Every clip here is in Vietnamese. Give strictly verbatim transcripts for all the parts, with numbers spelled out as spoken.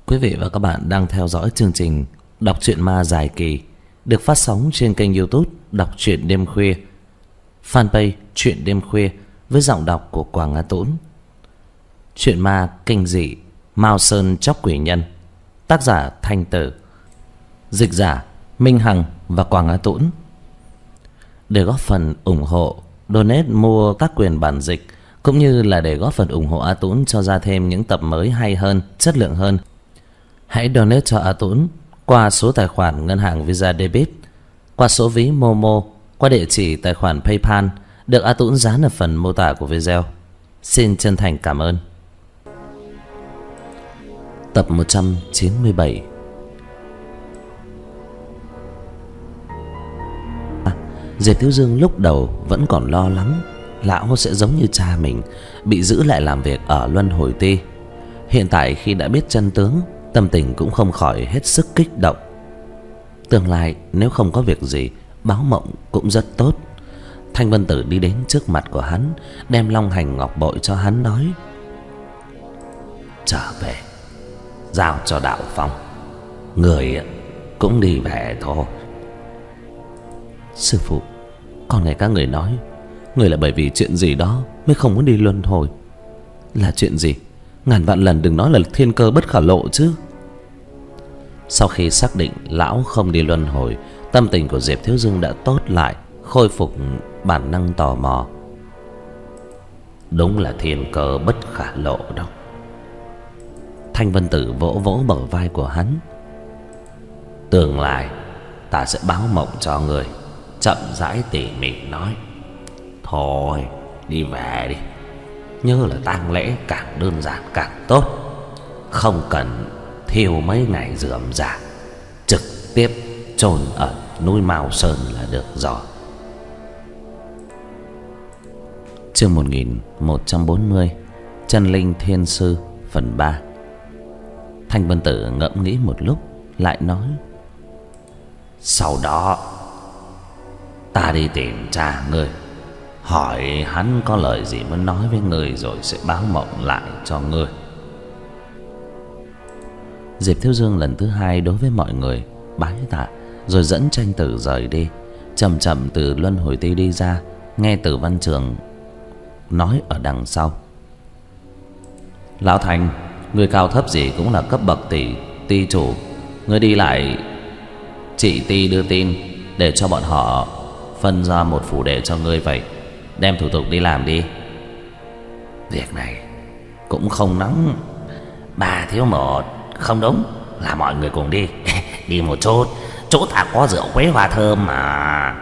Quý vị và các bạn đang theo dõi chương trình Đọc truyện ma dài kỳ được phát sóng trên kênh YouTube Đọc truyện đêm khuya, fanpage Truyện đêm khuya với giọng đọc của Quảng Á Tũng. Truyện ma kinh dị Mao Sơn Chóc Quỷ Nhân, tác giả Thanh Tử, dịch giả Minh Hằng và Quảng Á Tũng. Để góp phần ủng hộ, donate mua tác quyền bản dịch cũng như là để góp phần ủng hộ A Tũng cho ra thêm những tập mới hay hơn, chất lượng hơn, hãy donate cho A Tũng qua số tài khoản ngân hàng Visa Debit, qua số ví Momo, qua địa chỉ tài khoản PayPal được A Tũng dán ở phần mô tả của video. Xin chân thành cảm ơn. Tập một trăm chín mươi bảy. à, Diệp Thiếu Dương lúc đầu vẫn còn lo lắng lão sẽ giống như cha mình, bị giữ lại làm việc ở Luân Hồi Ti. Hiện tại khi đã biết chân tướng, tâm tình cũng không khỏi hết sức kích động. Tương lai nếu không có việc gì, báo mộng cũng rất tốt. Thanh Vân Tử đi đến trước mặt của hắn, đem long hành ngọc bội cho hắn, nói: trở về giao cho Đạo Phong, người cũng đi về thôi. Sư phụ, con nghe các người nói người là bởi vì chuyện gì đó mới không muốn đi luân hồi. Là chuyện gì? Ngàn vạn lần đừng nói là thiên cơ bất khả lộ chứ. Sau khi xác định lão không đi luân hồi, tâm tình của Diệp Thiếu Dương đã tốt lại, khôi phục bản năng tò mò. Đúng là thiên cơ bất khả lộ đâu. Thanh Vân Tử vỗ vỗ bờ vai của hắn: tương lai ta sẽ báo mộng cho người, chậm rãi tỉ mỉ nói. Thôi đi về đi, nhớ là tang lễ càng đơn giản càng tốt, không cần thiêu mấy ngày rườm rà, trực tiếp chôn ở núi Mao Sơn là được rồi. Chương một nghìn một trăm bốn mươi, Chân Linh Thiên Sư phần ba. Thanh Vân Tử ngẫm nghĩ một lúc, lại nói: sau đó ta đi tìm cha ngươi, hỏi hắn có lời gì muốn nói với người, rồi sẽ báo mộng lại cho ngươi. Diệp Thiếu Dương lần thứ hai đối với mọi người bái tạ, rồi dẫn Tranh Tử rời đi. Chậm chậm từ Luân Hồi Ti đi ra, nghe Tử Văn Trường nói ở đằng sau: lão Thành, người cao thấp gì cũng là cấp bậc tỷ ti chủ, người đi lại chị ti đưa tin để cho bọn họ phân ra một phủ đệ cho ngươi vậy, đem thủ tục đi làm đi. Việc này cũng không nóng, bà thiếu một. Không đúng, là mọi người cùng đi. Đi một chút, chỗ ta có rượu quế hoa thơm mà.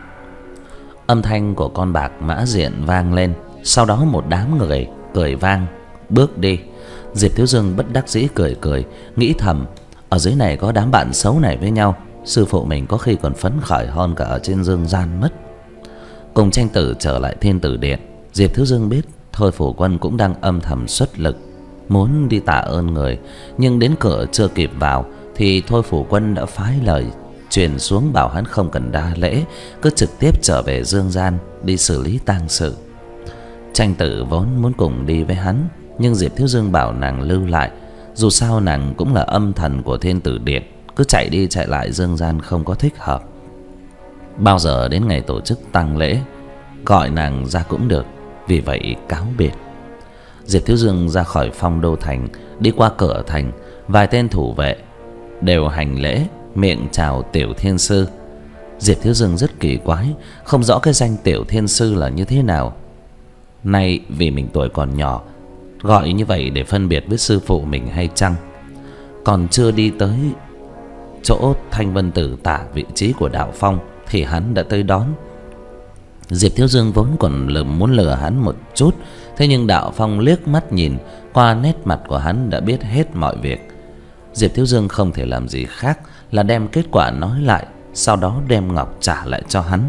Âm thanh của con bạc Mã Diện vang lên. Sau đó một đám người cười vang bước đi. Diệp Thiếu Dương bất đắc dĩ cười cười, nghĩ thầm: ở dưới này có đám bạn xấu này với nhau, sư phụ mình có khi còn phấn khởi hơn cả ở trên dương gian mất. Cùng Tranh Tử trở lại Thiên Tử Điện, Diệp Thiếu Dương biết Thôi Phủ Quân cũng đang âm thầm xuất lực, muốn đi tạ ơn người. Nhưng đến cửa chưa kịp vào thì Thôi Phủ Quân đã phái lời truyền xuống, bảo hắn không cần đa lễ, cứ trực tiếp trở về dương gian đi xử lý tang sự. Tranh Tử vốn muốn cùng đi với hắn, nhưng Diệp Thiếu Dương bảo nàng lưu lại. Dù sao nàng cũng là âm thần của Thiên Tử Điện, cứ chạy đi chạy lại dương gian không có thích hợp. Bao giờ đến ngày tổ chức tang lễ, gọi nàng ra cũng được. Vì vậy cáo biệt. Diệp Thiếu Dương ra khỏi Phong Đô Thành, đi qua cửa thành, vài tên thủ vệ đều hành lễ, miệng chào Tiểu Thiên Sư. Diệp Thiếu Dương rất kỳ quái, không rõ cái danh Tiểu Thiên Sư là như thế nào. Nay vì mình tuổi còn nhỏ, gọi như vậy để phân biệt với sư phụ mình hay chăng? Còn chưa đi tới chỗ Thanh Vân Tử tả vị trí của Đạo Phong thì hắn đã tới đón. Diệp Thiếu Dương vốn còn lườm muốn lừa hắn một chút, thế nhưng Đạo Phong liếc mắt nhìn qua nét mặt của hắn đã biết hết mọi việc. Diệp Thiếu Dương không thể làm gì khác là đem kết quả nói lại, sau đó đem ngọc trả lại cho hắn.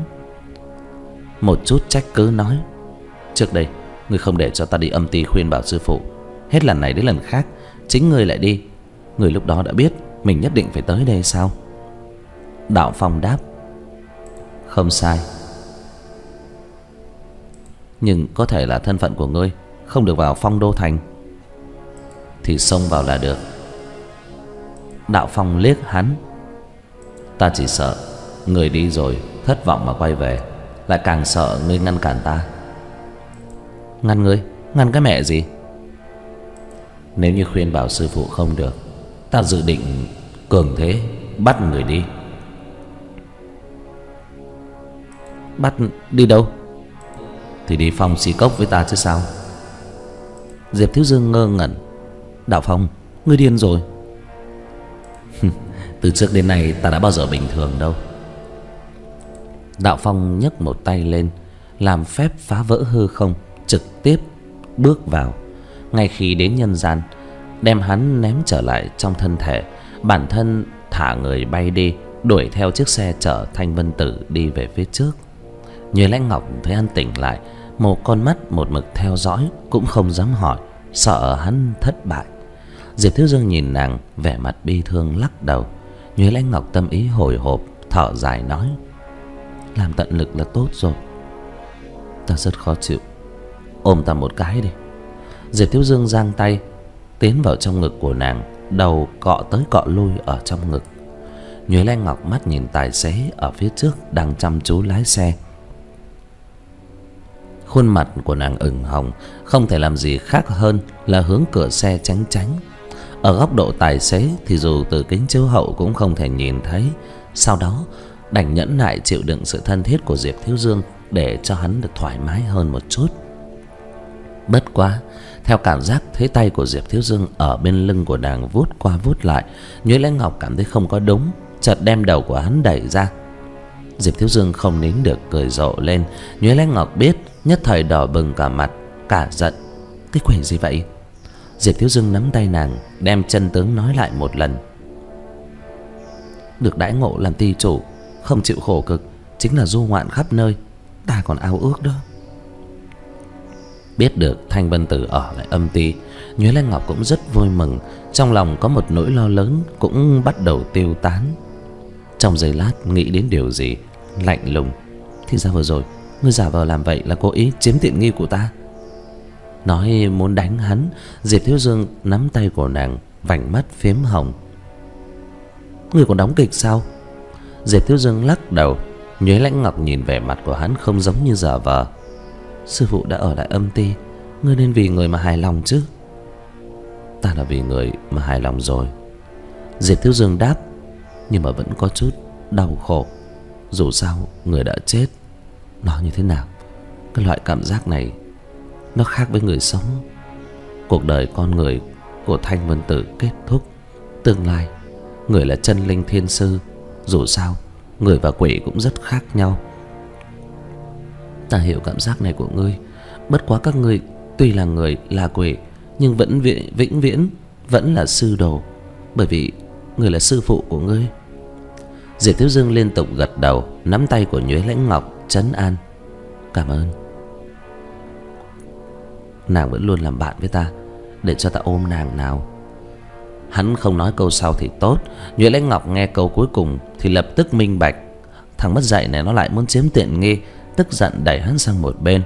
Một chút trách cứ nói: trước đây ngươi không để cho ta đi âm ty khuyên bảo sư phụ, hết lần này đến lần khác chính ngươi lại đi. Ngươi lúc đó đã biết mình nhất định phải tới đây sao? Đạo Phong đáp: không sai, nhưng có thể là thân phận của ngươi không được vào Phong Đô Thành, thì xông vào là được. Đạo Phong liếc hắn. Ta chỉ sợ người đi rồi thất vọng mà quay về, lại càng sợ ngươi ngăn cản ta. Ngăn ngươi? Ngăn cái mẹ gì? Nếu như khuyên bảo sư phụ không được, ta dự định cường thế bắt người đi. Bắt đi đâu? Thì đi Phong xì cốc với ta chứ sao. Diệp Thiếu Dương ngơ ngẩn. Đạo Phong, ngươi điên rồi. Từ trước đến nay ta đã bao giờ bình thường đâu. Đạo Phong nhấc một tay lên, làm phép phá vỡ hư không, trực tiếp bước vào. Ngay khi đến nhân gian, đem hắn ném trở lại trong thân thể. Bản thân thả người bay đi, đuổi theo chiếc xe chở Thanh Vân Tử đi về phía trước. Nhuế Lãnh Ngọc thấy hắn tỉnh lại, một con mắt một mực theo dõi, cũng không dám hỏi, sợ hắn thất bại. Diệp Thiếu Dương nhìn nàng, vẻ mặt bi thương lắc đầu. Nhuế Lãnh Ngọc tâm ý hồi hộp, thở dài nói: làm tận lực là tốt rồi. Ta rất khó chịu, ôm ta một cái đi. Diệp Thiếu Dương giang tay tiến vào trong ngực của nàng, đầu cọ tới cọ lui ở trong ngực. Nhuế Lãnh Ngọc mắt nhìn tài xế ở phía trước đang chăm chú lái xe. Khuôn mặt của nàng ửng hồng, không thể làm gì khác hơn là hướng cửa xe tránh tránh. Ở góc độ tài xế thì dù từ kính chiếu hậu cũng không thể nhìn thấy. Sau đó đành nhẫn nại chịu đựng sự thân thiết của Diệp Thiếu Dương để cho hắn được thoải mái hơn một chút. Bất quá, theo cảm giác thấy tay của Diệp Thiếu Dương ở bên lưng của nàng vuốt qua vuốt lại, Nhuế Lãnh Ngọc cảm thấy không có đúng, chợt đem đầu của hắn đẩy ra. Diệp Thiếu Dương không nín được cười rộ lên. Nhuế Lãnh Ngọc biết, nhất thời đỏ bừng cả mặt, cả giận. Cái quỷ gì vậy? Diệp Thiếu Dương nắm tay nàng, đem chân tướng nói lại một lần. Được đãi ngộ làm ty chủ, không chịu khổ cực, chính là du ngoạn khắp nơi. Ta còn ao ước đó. Biết được Thanh Vân Tử ở lại âm ty, Nhuế Lãnh Ngọc cũng rất vui mừng. Trong lòng có một nỗi lo lớn cũng bắt đầu tiêu tán. Trong giây lát nghĩ đến điều gì, lạnh lùng: thì ra vừa rồi ngươi giả vờ làm vậy là cố ý chiếm tiện nghi của ta. Nói muốn đánh hắn, Diệp Thiếu Dương nắm tay của nàng, vành mắt phiếm hồng. Ngươi còn đóng kịch sao? Diệp Thiếu Dương lắc đầu. Nhuế Lãnh Ngọc nhìn vẻ mặt của hắn không giống như giả vờ. Sư phụ đã ở lại âm ty, ngươi nên vì người mà hài lòng chứ. Ta là vì người mà hài lòng rồi, Diệp Thiếu Dương đáp, nhưng mà vẫn có chút đau khổ. Dù sao người đã chết. Nói như thế nào, cái loại cảm giác này nó khác với người sống. Cuộc đời con người của Thanh Vân Tử kết thúc. Tương lai người là chân linh thiên sư. Dù sao người và quỷ cũng rất khác nhau. Ta hiểu cảm giác này của ngươi. Bất quá các ngươi tuy là người là quỷ, nhưng vẫn vĩnh, vĩnh viễn vẫn là sư đồ, bởi vì người là sư phụ của ngươi. Diệp Thiếu Dương liên tục gật đầu, nắm tay của Nhuế Lãnh Ngọc trấn an. Cảm ơn. Nàng vẫn luôn làm bạn với ta, để cho ta ôm nàng nào. Hắn không nói câu sau thì tốt. Nhuế Lãnh Ngọc nghe câu cuối cùng thì lập tức minh bạch. Thằng mất dạy này nó lại muốn chiếm tiện nghi, tức giận đẩy hắn sang một bên.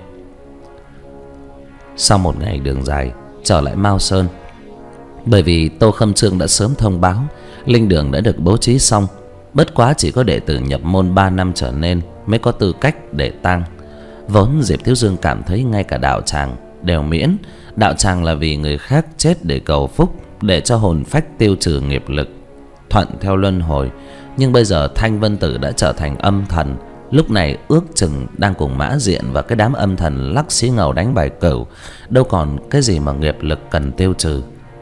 Sau một ngày đường dài trở lại Mao Sơn, bởi vì Tô Khâm Trương đã sớm thông báo linh đường đã được bố trí xong, bất quá chỉ có đệ tử nhập môn ba năm trở nên mới có tư cách để tang. Vốn Diệp Thiếu Dương cảm thấy ngay cả đạo tràng đều miễn. Đạo tràng là vì người khác chết để cầu phúc, để cho hồn phách tiêu trừ nghiệp lực, thuận theo luân hồi. Nhưng bây giờ Thanh Vân Tử đã trở thành âm thần, lúc này ước chừng đang cùng Mã Diện và cái đám âm thần lắc xí ngầu đánh bài cửu, đâu còn cái gì mà nghiệp lực cần tiêu trừ.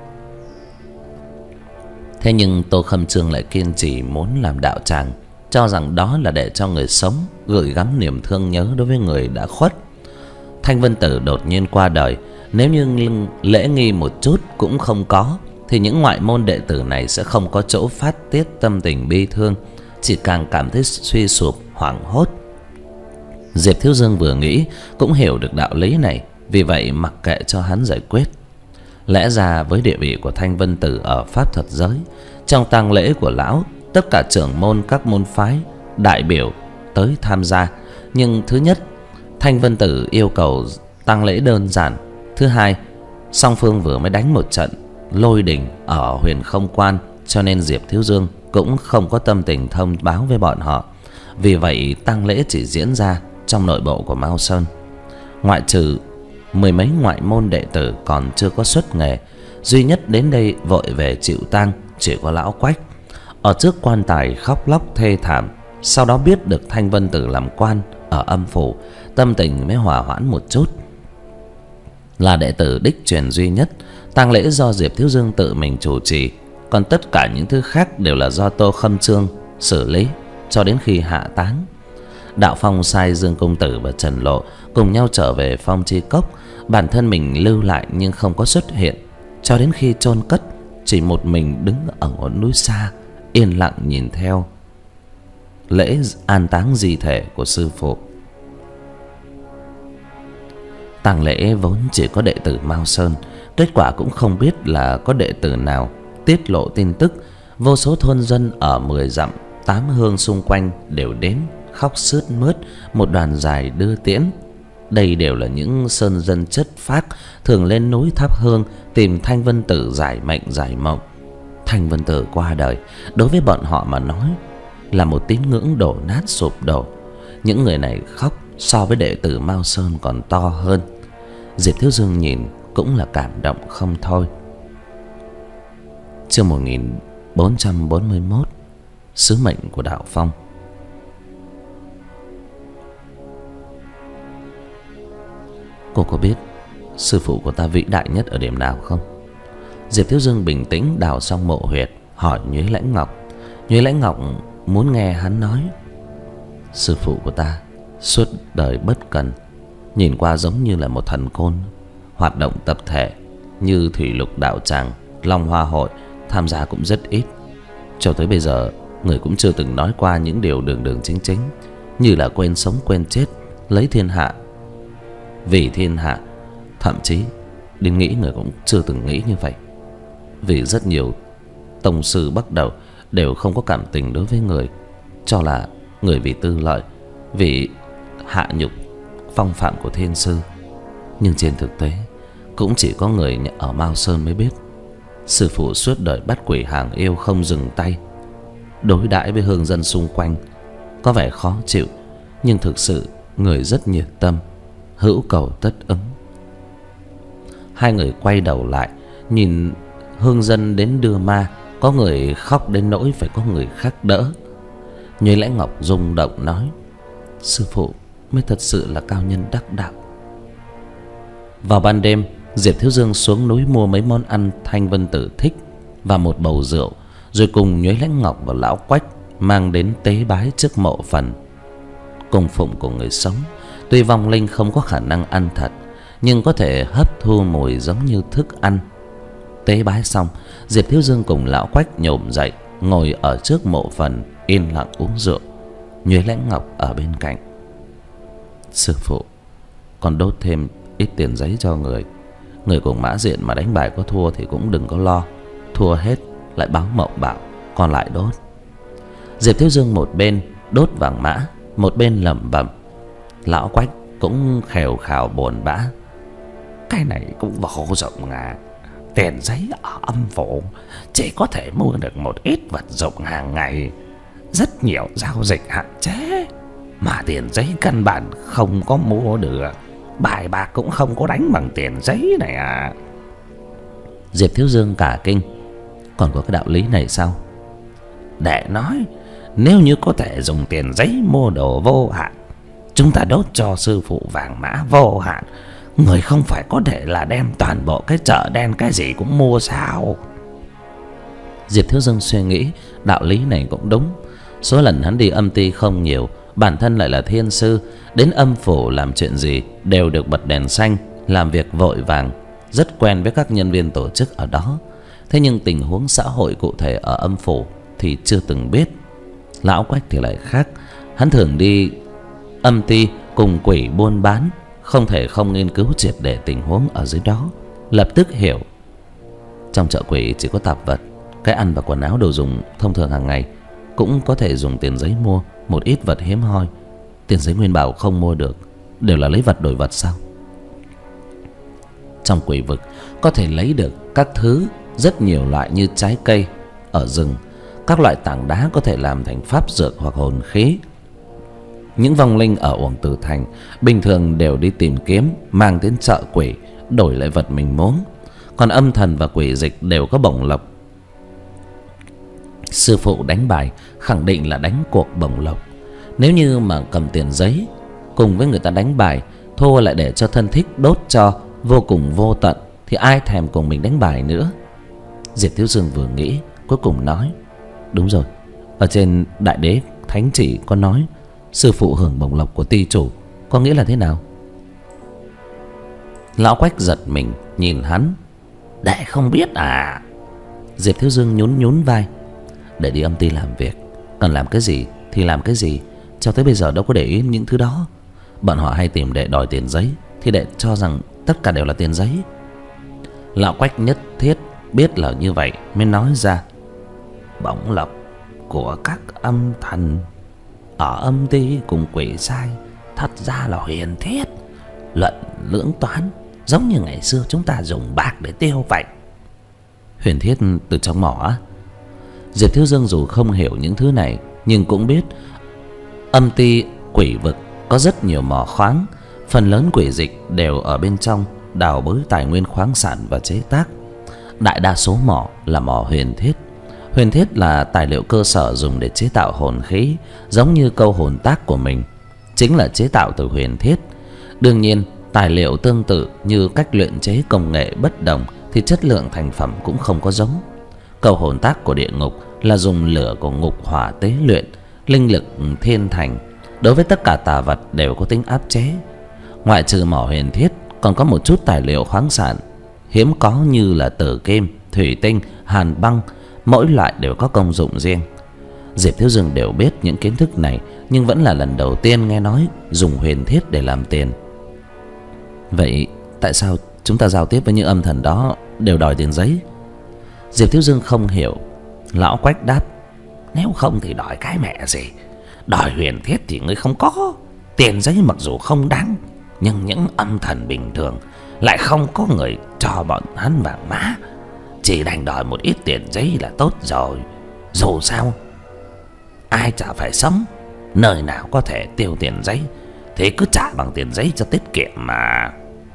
Thế nhưng Tô Khâm Trương lại kiên trì muốn làm đạo tràng, cho rằng đó là để cho người sống gửi gắm niềm thương nhớ đối với người đã khuất. Thanh Vân Tử đột nhiên qua đời, nếu như lễ nghi một chút cũng không có, thì những ngoại môn đệ tử này sẽ không có chỗ phát tiết tâm tình bi thương, chỉ càng cảm thấy suy sụp, hoảng hốt. Diệp Thiếu Dương vừa nghĩ cũng hiểu được đạo lý này, vì vậy mặc kệ cho hắn giải quyết. Lẽ ra với địa vị của Thanh Vân Tử ở pháp thuật giới, trong tang lễ của lão, tất cả trưởng môn các môn phái đại biểu tới tham gia. Nhưng thứ nhất, Thanh Vân Tử yêu cầu tang lễ đơn giản. Thứ hai, song phương vừa mới đánh một trận lôi đình ở Huyền Không Quan, cho nên Diệp Thiếu Dương cũng không có tâm tình thông báo với bọn họ. Vì vậy tang lễ chỉ diễn ra trong nội bộ của Mao Sơn. Ngoại trừ mười mấy ngoại môn đệ tử còn chưa có xuất nghề, duy nhất đến đây vội về chịu tang chỉ có lão Quách. Ở trước quan tài khóc lóc thê thảm, sau đó biết được Thanh Vân Tử làm quan ở âm phủ, tâm tình mới hòa hoãn một chút. Là đệ tử đích truyền duy nhất, tang lễ do Diệp Thiếu Dương tự mình chủ trì, còn tất cả những thứ khác đều là do Tô Khâm Trương xử lý cho đến khi hạ táng. Đạo Phong sai Dương Công Tử và Trần Lộ cùng nhau trở về Phong Chi Cốc, bản thân mình lưu lại nhưng không có xuất hiện cho đến khi chôn cất, chỉ một mình đứng ở ngọn núi xa, yên lặng nhìn theo lễ an táng di thể của sư phụ. Tang lễ vốn chỉ có đệ tử Mao Sơn, kết quả cũng không biết là có đệ tử nào tiết lộ tin tức. Vô số thôn dân ở mười dặm tám hương xung quanh đều đến khóc sướt mướt, một đoàn dài đưa tiễn. Đây đều là những sơn dân chất phác, thường lên núi thắp hương tìm Thanh Vân Tử giải mệnh giải mộng. Thanh Vân Tử qua đời đối với bọn họ mà nói là một tín ngưỡng đổ nát sụp đổ. Những người này khóc so với đệ tử Mao Sơn còn to hơn. Diệp Thiếu Dương nhìn cũng là cảm động không thôi. Chương một nghìn bốn trăm bốn mươi mốt, sứ mệnh của Đạo Phong. Cô có biết sư phụ của ta vĩ đại nhất ở điểm nào không? Diệp Thiếu Dương bình tĩnh đào xong mộ huyệt, hỏi Nhuế Lãnh Ngọc. Nhuế Lãnh Ngọc muốn nghe hắn nói. Sư phụ của ta suốt đời bất cần, nhìn qua giống như là một thần côn, hoạt động tập thể như Thủy Lục Đạo Tràng, Long Hoa Hội tham gia cũng rất ít. Cho tới bây giờ người cũng chưa từng nói qua những điều đường đường chính chính, như là quên sống quên chết, lấy thiên hạ vì thiên hạ. Thậm chí đến nghĩ người cũng chưa từng nghĩ như vậy. Vì rất nhiều tông sư bắt đầu đều không có cảm tình đối với người, cho là người vì tư lợi, vì hạ nhục phong phạm của thiên sư. Nhưng trên thực tế cũng chỉ có người ở Mao Sơn mới biết, sư phụ suốt đời bắt quỷ hàng yêu không dừng tay, đối đãi với hương dân xung quanh có vẻ khó chịu, nhưng thực sự người rất nhiệt tâm, hữu cầu tất ứng. Hai người quay đầu lại nhìn hương dân đến đưa ma, có người khóc đến nỗi phải có người khác đỡ. Nhuế Lãnh Ngọc rung động nói, sư phụ mới thật sự là cao nhân đắc đạo. Vào ban đêm, Diệp Thiếu Dương xuống núi mua mấy món ăn Thanh Vân Tử thích và một bầu rượu, rồi cùng Nhuế Lãnh Ngọc và lão Quách mang đến tế bái trước mộ phần. Cung phụng của người sống, tuy vong linh không có khả năng ăn thật, nhưng có thể hấp thu mùi giống như thức ăn. Tế bái xong, Diệp Thiếu Dương cùng lão Quách nhổm dậy, ngồi ở trước mộ phần yên lặng uống rượu. Nhuế Lãnh Ngọc ở bên cạnh. Sư phụ, còn đốt thêm ít tiền giấy cho người. Người cùng Mã Diện mà đánh bài có thua thì cũng đừng có lo, thua hết lại báo mộng bảo, còn lại đốt. Diệp Thiếu Dương một bên đốt vàng mã, một bên lẩm bẩm. Lão Quách cũng khèo khào buồn bã. Cái này cũng vô dụng à. Tiền giấy ở âm phủ chỉ có thể mua được một ít vật dụng hàng ngày, rất nhiều giao dịch hạn chế, mà tiền giấy căn bản không có mua được. Bài bạc cũng không có đánh bằng tiền giấy này à. Diệp Thiếu Dương cả kinh. Còn có cái đạo lý này sao? Để nói, nếu như có thể dùng tiền giấy mua đồ vô hạn, chúng ta đốt cho sư phụ vàng mã vô hạn, người không phải có thể là đem toàn bộ cái chợ đen cái gì cũng mua sao? Diệp Thiếu Dương suy nghĩ, đạo lý này cũng đúng. Số lần hắn đi âm ty không nhiều, bản thân lại là thiên sư, đến âm phủ làm chuyện gì đều được bật đèn xanh, làm việc vội vàng, rất quen với các nhân viên tổ chức ở đó. Thế nhưng tình huống xã hội cụ thể ở âm phủ thì chưa từng biết. Lão Quách thì lại khác, hắn thường đi âm ty cùng quỷ buôn bán, không thể không nghiên cứu triệt để tình huống ở dưới đó, lập tức hiểu. Trong chợ quỷ chỉ có tạp vật, cái ăn và quần áo đồ dùng thông thường hàng ngày, cũng có thể dùng tiền giấy mua một ít vật hiếm hoi. Tiền giấy nguyên bảo không mua được, đều là lấy vật đổi vật sao? Trong quỷ vực có thể lấy được các thứ rất nhiều loại như trái cây, ở rừng. Các loại tảng đá có thể làm thành pháp dược hoặc hồn khí. Những vong linh ở Uổng Tử Thành bình thường đều đi tìm kiếm, mang đến chợ quỷ đổi lại vật mình muốn. Còn âm thần và quỷ dịch đều có bổng lộc. Sư phụ đánh bài khẳng định là đánh cuộc bổng lộc. Nếu như mà cầm tiền giấy cùng với người ta đánh bài, thua lại để cho thân thích đốt cho vô cùng vô tận, thì ai thèm cùng mình đánh bài nữa. Diệp Thiếu Dương vừa nghĩ, cuối cùng nói: đúng rồi, ở trên Đại Đế Thánh Chỉ có nói sư phụ hưởng bổng lộc của ty chủ, có nghĩa là thế nào? Lão Quách giật mình nhìn hắn: đệ không biết à? Diệp Thiếu Dương nhún nhún vai: để đi âm ty làm việc, cần làm cái gì thì làm cái gì, cho tới bây giờ đâu có để ý những thứ đó. Bọn họ hay tìm đệ đòi tiền giấy, thì đệ cho rằng tất cả đều là tiền giấy. Lão Quách nhất thiết biết là như vậy mới nói ra: bổng lộc của các âm thần ở âm ty cùng quỷ sai thật ra là huyền thiết, luận lưỡng toán, giống như ngày xưa chúng ta dùng bạc để tiêu vậy. Huyền thiết từ trong mỏ á? Diệp Thiếu Dương dù không hiểu những thứ này, nhưng cũng biết âm ty quỷ vực có rất nhiều mỏ khoáng, phần lớn quỷ dịch đều ở bên trong đào bới tài nguyên khoáng sản và chế tác. Đại đa số mỏ là mỏ huyền thiết. Huyền thiết là tài liệu cơ sở dùng để chế tạo hồn khí, giống như câu hồn tác của mình chính là chế tạo từ huyền thiết. Đương nhiên, tài liệu tương tự như cách luyện chế công nghệ bất đồng thì chất lượng thành phẩm cũng không có giống. Câu hồn tác của địa ngục là dùng lửa của ngục hỏa tế luyện, linh lực thiên thành, đối với tất cả tà vật đều có tính áp chế. Ngoại trừ mỏ huyền thiết, còn có một chút tài liệu khoáng sản hiếm có như là tử kim, thủy tinh, hàn băng, mỗi loại đều có công dụng riêng. Diệp Thiếu Dương đều biết những kiến thức này, nhưng vẫn là lần đầu tiên nghe nói dùng huyền thiết để làm tiền. Vậy tại sao chúng ta giao tiếp với những âm thần đó đều đòi tiền giấy? Diệp Thiếu Dương không hiểu. Lão Quách đáp: nếu không thì đòi cái mẹ gì? Đòi huyền thiết thì ngươi không có. Tiền giấy mặc dù không đáng, nhưng những âm thần bình thường lại không có người cho bọn hắn vàng mã, chỉ đành đòi một ít tiền giấy là tốt rồi. Dù sao ai chả phải sống, nơi nào có thể tiêu tiền giấy thì cứ trả bằng tiền giấy cho tiết kiệm mà.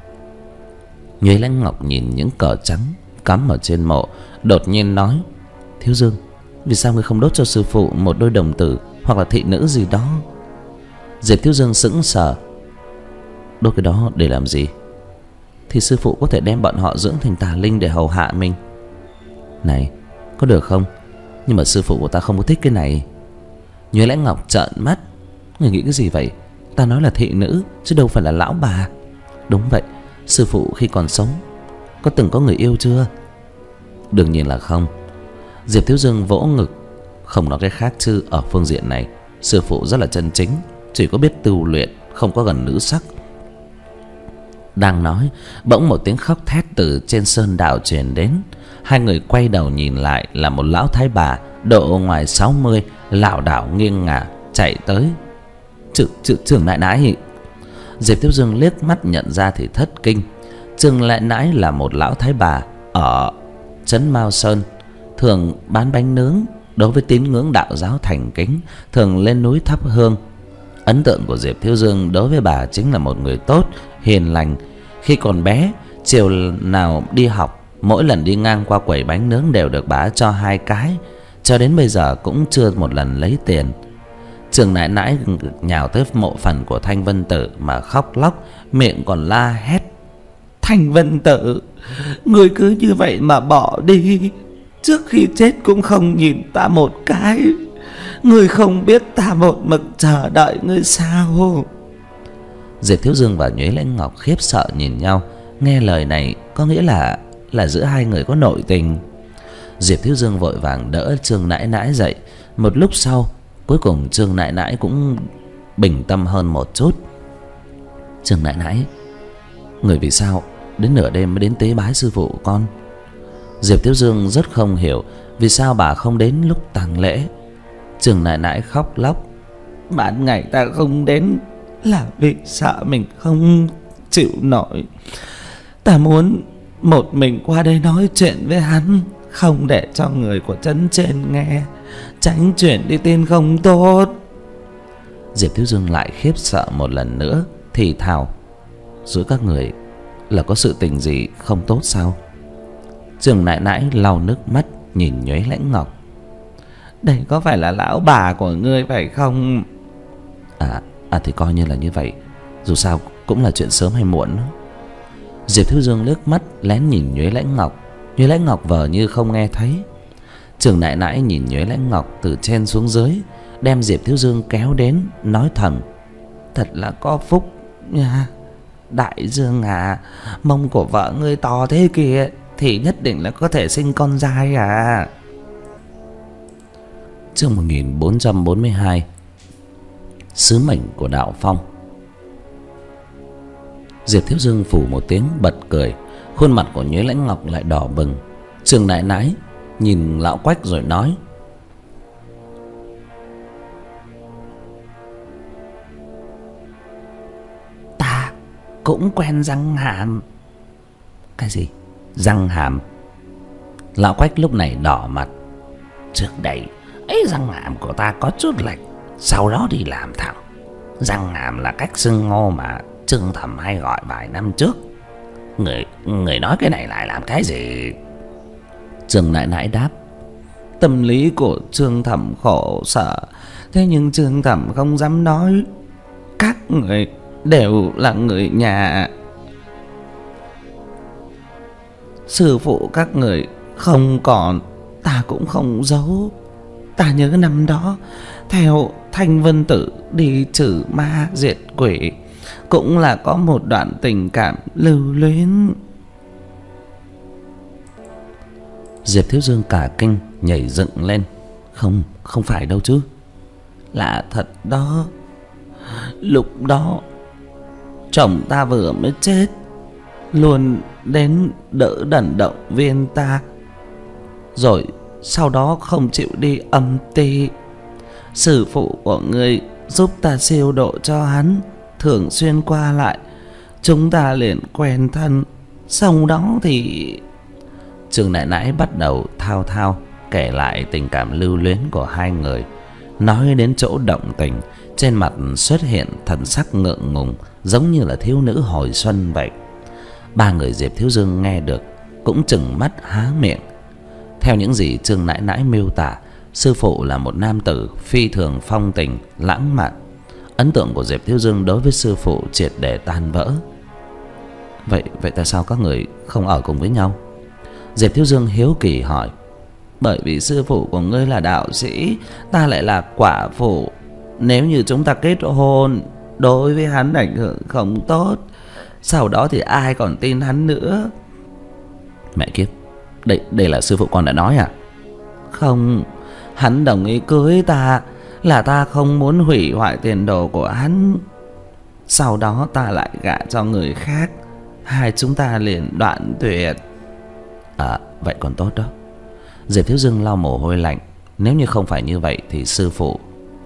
Nhuế Lãnh Ngọc nhìn những cờ trắng cắm ở trên mộ, đột nhiên nói: Thiếu Dương, vì sao ngươi không đốt cho sư phụ một đôi đồng tử hoặc là thị nữ gì đó? Diệp Thiếu Dương sững sờ: đốt cái đó để làm gì? Thì sư phụ có thể đem bọn họ dưỡng thành tà linh để hầu hạ mình. Này, có được không? Nhưng mà sư phụ của ta không có thích cái này. Nhuế Lãnh Ngọc trợn mắt: người nghĩ cái gì vậy? Ta nói là thị nữ chứ đâu phải là lão bà. Đúng vậy, sư phụ khi còn sống có từng có người yêu chưa? Đương nhiên là không. Diệp Thiếu Dương vỗ ngực: không nói cái khác chứ ở phương diện này sư phụ rất là chân chính, chỉ có biết tu luyện, không có gần nữ sắc. Đang nói, bỗng một tiếng khóc thét từ trên sơn đạo truyền đến. Hai người quay đầu nhìn lại là một lão thái bà độ ngoài sáu mươi, lảo đảo nghiêng ngả chạy tới. Trừ, trừ, Trưởng Nãi Nãi. Diệp Thiếu Dương liếc mắt nhận ra thì thất kinh. Trưởng Nãi Nãi là một lão thái bà ở trấn Mao Sơn, thường bán bánh nướng, đối với tín ngưỡng đạo giáo thành kính, thường lên núi thắp hương. Ấn tượng của Diệp Thiếu Dương đối với bà chính là một người tốt, hiền lành. Khi còn bé, chiều nào đi học, mỗi lần đi ngang qua quầy bánh nướng đều được bà cho hai cái, cho đến bây giờ cũng chưa một lần lấy tiền. Trưởng Nãi Nãi nhào tới mộ phần của Thanh Vân Tử mà khóc lóc, miệng còn la hét: Thanh Vân Tử, người cứ như vậy mà bỏ đi, trước khi chết cũng không nhìn ta một cái. Người không biết ta một mực chờ đợi ngươi sao? Diệp Thiếu Dương và Nhuế Lãnh Ngọc khiếp sợ nhìn nhau. Nghe lời này có nghĩa là là giữa hai người có nội tình. Diệp Thiếu Dương vội vàng đỡ Trương Nãi Nãi dậy. Một lúc sau, cuối cùng Trương Nãi Nãi cũng bình tâm hơn một chút. Trương Nãi Nãi, người vì sao đến nửa đêm mới đến tế bái sư phụ con? Diệp Thiếu Dương rất không hiểu vì sao bà không đến lúc tang lễ. Trương Nãi Nãi khóc lóc: ban ngày ta không đến là vì sợ mình không chịu nổi. Ta muốn một mình qua đây nói chuyện với hắn, không để cho người của trấn trên nghe, tránh chuyển đi tin không tốt. Diệp Thiếu Dương lại khiếp sợ một lần nữa, thì thào: giữa các người là có sự tình gì không tốt sao? Trường nại nãi lau nước mắt nhìn Nhuế Lãnh Ngọc: đây có phải là lão bà của ngươi phải không? À, à thì coi như là như vậy, dù sao cũng là chuyện sớm hay muộn. Diệp Thiếu Dương liếc mắt lén nhìn Nhuế Lãnh Ngọc. Nhuế Lãnh Ngọc vờ như không nghe thấy. Trường nại nãi nhìn Nhuế Lãnh Ngọc từ trên xuống dưới, đem Diệp Thiếu Dương kéo đến, nói thầm: thật là có phúc nha. Đại Dương à, mông của vợ ngươi to thế kìa, thì nhất định là có thể sinh con trai à. Chương một nghìn bốn trăm bốn mươi hai. Sứ mệnh của Đạo Phong. Diệp Thiếu Dương phủ một tiếng bật cười, khuôn mặt của Nhuế Lãnh Ngọc lại đỏ bừng. Trường nại nãi nhìn lão Quách rồi nói: ta cũng quen răng hàm. Cái gì? Răng hàm? Lão Quách lúc này đỏ mặt. Trước đây ấy răng hàm của ta có chút lệch, sau đó đi làm thẳng. Răng hàm là cách xưng hô mà Trương Thẩm hay gọi vài năm trước. Người người nói cái này lại làm cái gì? Trường nại nãi đáp: tâm lý của Trương Thẩm khổ sở, thế nhưng Trương Thẩm không dám nói. Các người đều là người nhà. Sư phụ các người không còn, ta cũng không giấu. Ta nhớ năm đó theo Thanh Vân Tử đi trừ ma diệt quỷ, cũng là có một đoạn tình cảm lưu luyến. Diệp Thiếu Dương cả kinh nhảy dựng lên: Không, không phải đâu chứ. Là thật đó. Lúc đó chồng ta vừa mới chết, luôn đến đỡ đần động viên ta, rồi sau đó không chịu đi âm ty. Sư phụ của ngươi giúp ta siêu độ cho hắn, thường xuyên qua lại, chúng ta liền quen thân. Sau đó thì... Trường nại nãi bắt đầu thao thao kể lại tình cảm lưu luyến của hai người. Nói đến chỗ động tình, trên mặt xuất hiện thần sắc ngượng ngùng, giống như là thiếu nữ hồi xuân vậy. Ba người Diệp Thiếu Dương nghe được cũng trừng mắt há miệng. Theo những gì Trương nãi nãi miêu tả, sư phụ là một nam tử phi thường phong tình, lãng mạn. Ấn tượng của Diệp Thiếu Dương đối với sư phụ triệt để tan vỡ. Vậy vậy tại sao các người không ở cùng với nhau? Diệp Thiếu Dương hiếu kỳ hỏi. Bởi vì sư phụ của ngươi là đạo sĩ, ta lại là quả phụ. Nếu như chúng ta kết hôn, đối với hắn ảnh hưởng không tốt. Sau đó thì ai còn tin hắn nữa? Mẹ kiếp, đây, đây là sư phụ con đã nói à? Không, hắn đồng ý cưới ta là ta không muốn hủy hoại tiền đồ của hắn. Sau đó ta lại gả cho người khác, hai chúng ta liền đoạn tuyệt. À, vậy còn tốt đó. Diệp Thiếu Dương lau mồ hôi lạnh. Nếu như không phải như vậy thì sư phụ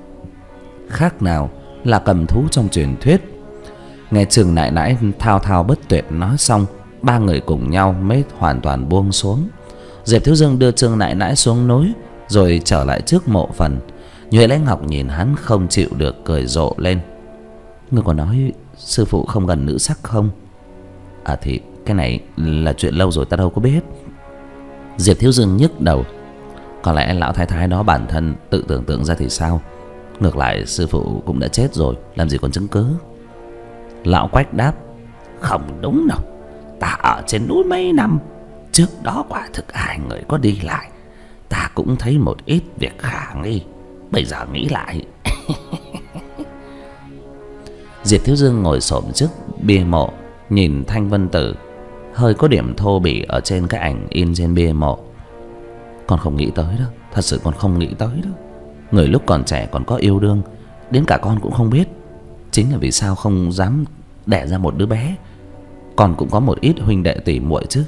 khác nào là cầm thú trong truyền thuyết. Nghe Trường nại nãi thao thao bất tuyệt nói xong, ba người cùng nhau mới hoàn toàn buông xuống. Diệp Thiếu Dương đưa Trương nại nãi xuống núi, rồi trở lại trước mộ phần. Nhuệ Lãnh Ngọc nhìn hắn không chịu được, cười rộ lên. Ngươi còn nói sư phụ không gần nữ sắc không? À thì cái này là chuyện lâu rồi ta đâu có biết. Diệp Thiếu Dương nhức đầu. Có lẽ lão thái thái đó bản thân tự tưởng tượng ra thì sao? Ngược lại sư phụ cũng đã chết rồi, làm gì còn chứng cứ. Lão Quách đáp. Không đúng đâu, ta ở trên núi mấy năm, trước đó quả thực hai người có đi lại, ta cũng thấy một ít việc khả nghi. Bây giờ nghĩ lại. Diệp Thiếu Dương ngồi xổm trước bia mộ, nhìn Thanh Vân Tử, hơi có điểm thô bỉ ở trên cái ảnh in trên bia mộ. Con không nghĩ tới đâu, thật sự con không nghĩ tới đâu. Người lúc còn trẻ còn có yêu đương, đến cả con cũng không biết. Chính là vì sao không dám đẻ ra một đứa bé. Con cũng có một ít huynh đệ tỷ muội chứ.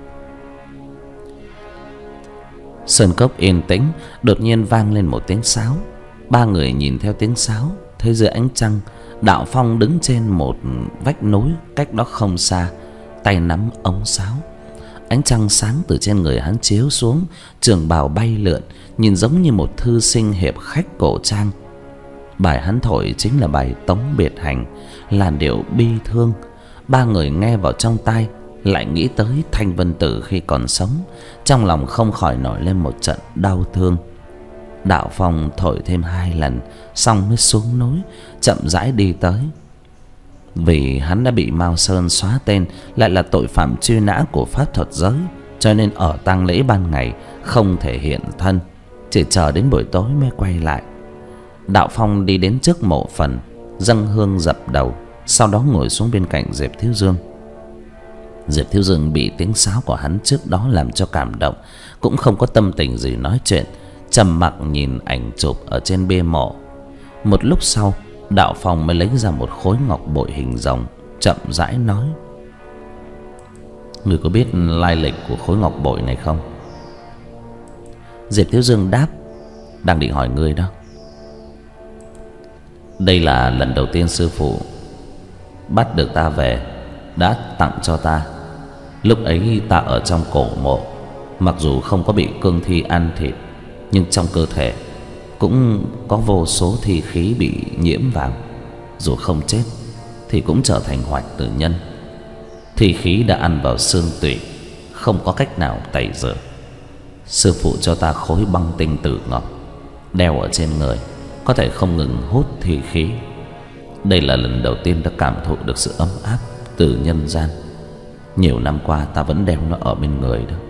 Sơn cốc yên tĩnh, đột nhiên vang lên một tiếng sáo. Ba người nhìn theo tiếng sáo, thấy dưới ánh trăng, Đạo Phong đứng trên một vách núi cách đó không xa, tay nắm ống sáo. ánh trăng sáng từ trên người hắn chiếu xuống, trường bào bay lượn, nhìn giống như một thư sinh hiệp khách cổ trang. Bài hắn thổi chính là bài Tống Biệt Hành, làn điệu bi thương. Ba người nghe vào trong tai, lại nghĩ tới Thanh Vân Tử khi còn sống, trong lòng không khỏi nổi lên một trận đau thương. Đạo Phong thổi thêm hai lần, xong mới xuống núi, chậm rãi đi tới. Vì hắn đã bị Mao Sơn xóa tên, lại là tội phạm truy nã của pháp thuật giới, cho nên ở tang lễ ban ngày không thể hiện thân, chỉ chờ đến buổi tối mới quay lại. Đạo Phong đi đến trước mộ phần, dâng hương dập đầu, sau đó ngồi xuống bên cạnh Diệp Thiếu Dương. Diệp Thiếu Dương bị tiếng sáo của hắn trước đó làm cho cảm động, cũng không có tâm tình gì nói chuyện, trầm mặc nhìn ảnh chụp ở trên bia mộ. Một lúc sau, Đạo Phong mới lấy ra một khối ngọc bội hình rồng, chậm rãi nói: "Ngươi có biết lai lịch của khối ngọc bội này không?" Diệp Thiếu Dương đáp: "Đang định hỏi ngươi đó. Đây là lần đầu tiên sư phụ bắt được ta về, đã tặng cho ta. Lúc ấy ta ở trong cổ mộ, mặc dù không có bị cương thi ăn thịt, nhưng trong cơ thể cũng có vô số thi khí bị nhiễm vào. Dù không chết thì cũng trở thành hoạch tử nhân. Thi khí đã ăn vào xương tủy, không có cách nào tẩy rửa. Sư phụ cho ta khối băng tinh tử ngọc, đeo ở trên người, có thể không ngừng hút thi khí. Đây là lần đầu tiên ta cảm thụ được sự ấm áp từ nhân gian. Nhiều năm qua ta vẫn đeo nó ở bên người đó."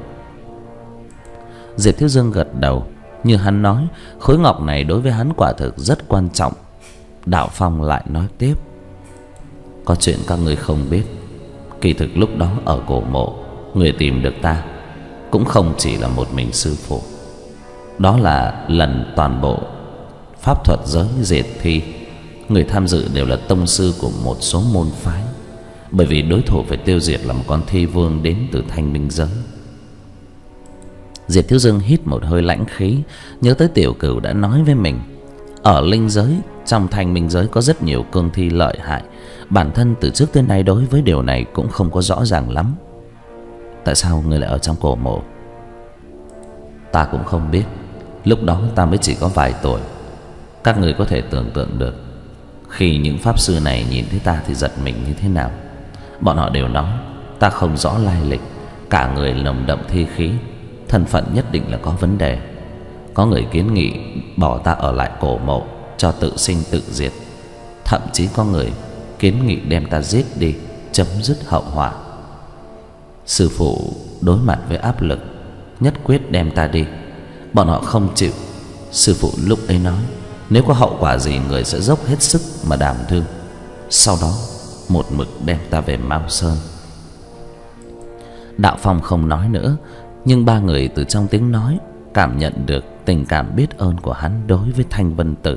Diệp Thiếu Dương gật đầu. Như hắn nói, khối ngọc này đối với hắn quả thực rất quan trọng. Đạo Phong lại nói tiếp: "Có chuyện các ngươi không biết. Kỳ thực lúc đó ở cổ mộ, người tìm được ta cũng không chỉ là một mình sư phụ. Đó là lần toàn bộ pháp thuật giới diệt thi, người tham dự đều là tông sư của một số môn phái. Bởi vì đối thủ phải tiêu diệt là một con thi vương đến từ Thanh Minh giới." Diệp Thiếu Dương hít một hơi lãnh khí, nhớ tới Tiểu Cửu đã nói với mình, ở linh giới, trong Thanh Minh giới có rất nhiều cương thi lợi hại. Bản thân từ trước tới nay đối với điều này cũng không có rõ ràng lắm. "Tại sao ngươi lại ở trong cổ mộ?" "Ta cũng không biết. Lúc đó ta mới chỉ có vài tuổi. Các người có thể tưởng tượng được, khi những pháp sư này nhìn thấy ta thì giật mình như thế nào. Bọn họ đều nói ta không rõ lai lịch, cả người nồng đậm thi khí, thân phận nhất định là có vấn đề. Có người kiến nghị bỏ ta ở lại cổ mộ cho tự sinh tự diệt. Thậm chí có người kiến nghị đem ta giết đi, chấm dứt hậu họa. Sư phụ đối mặt với áp lực, nhất quyết đem ta đi. Bọn họ không chịu. Sư phụ lúc ấy nói, nếu có hậu quả gì người sẽ dốc hết sức mà đảm đương. Sau đó một mực đem ta về Mao Sơn." Đạo Phong không nói nữa, nhưng ba người từ trong tiếng nói cảm nhận được tình cảm biết ơn của hắn đối với Thanh Vân Tử.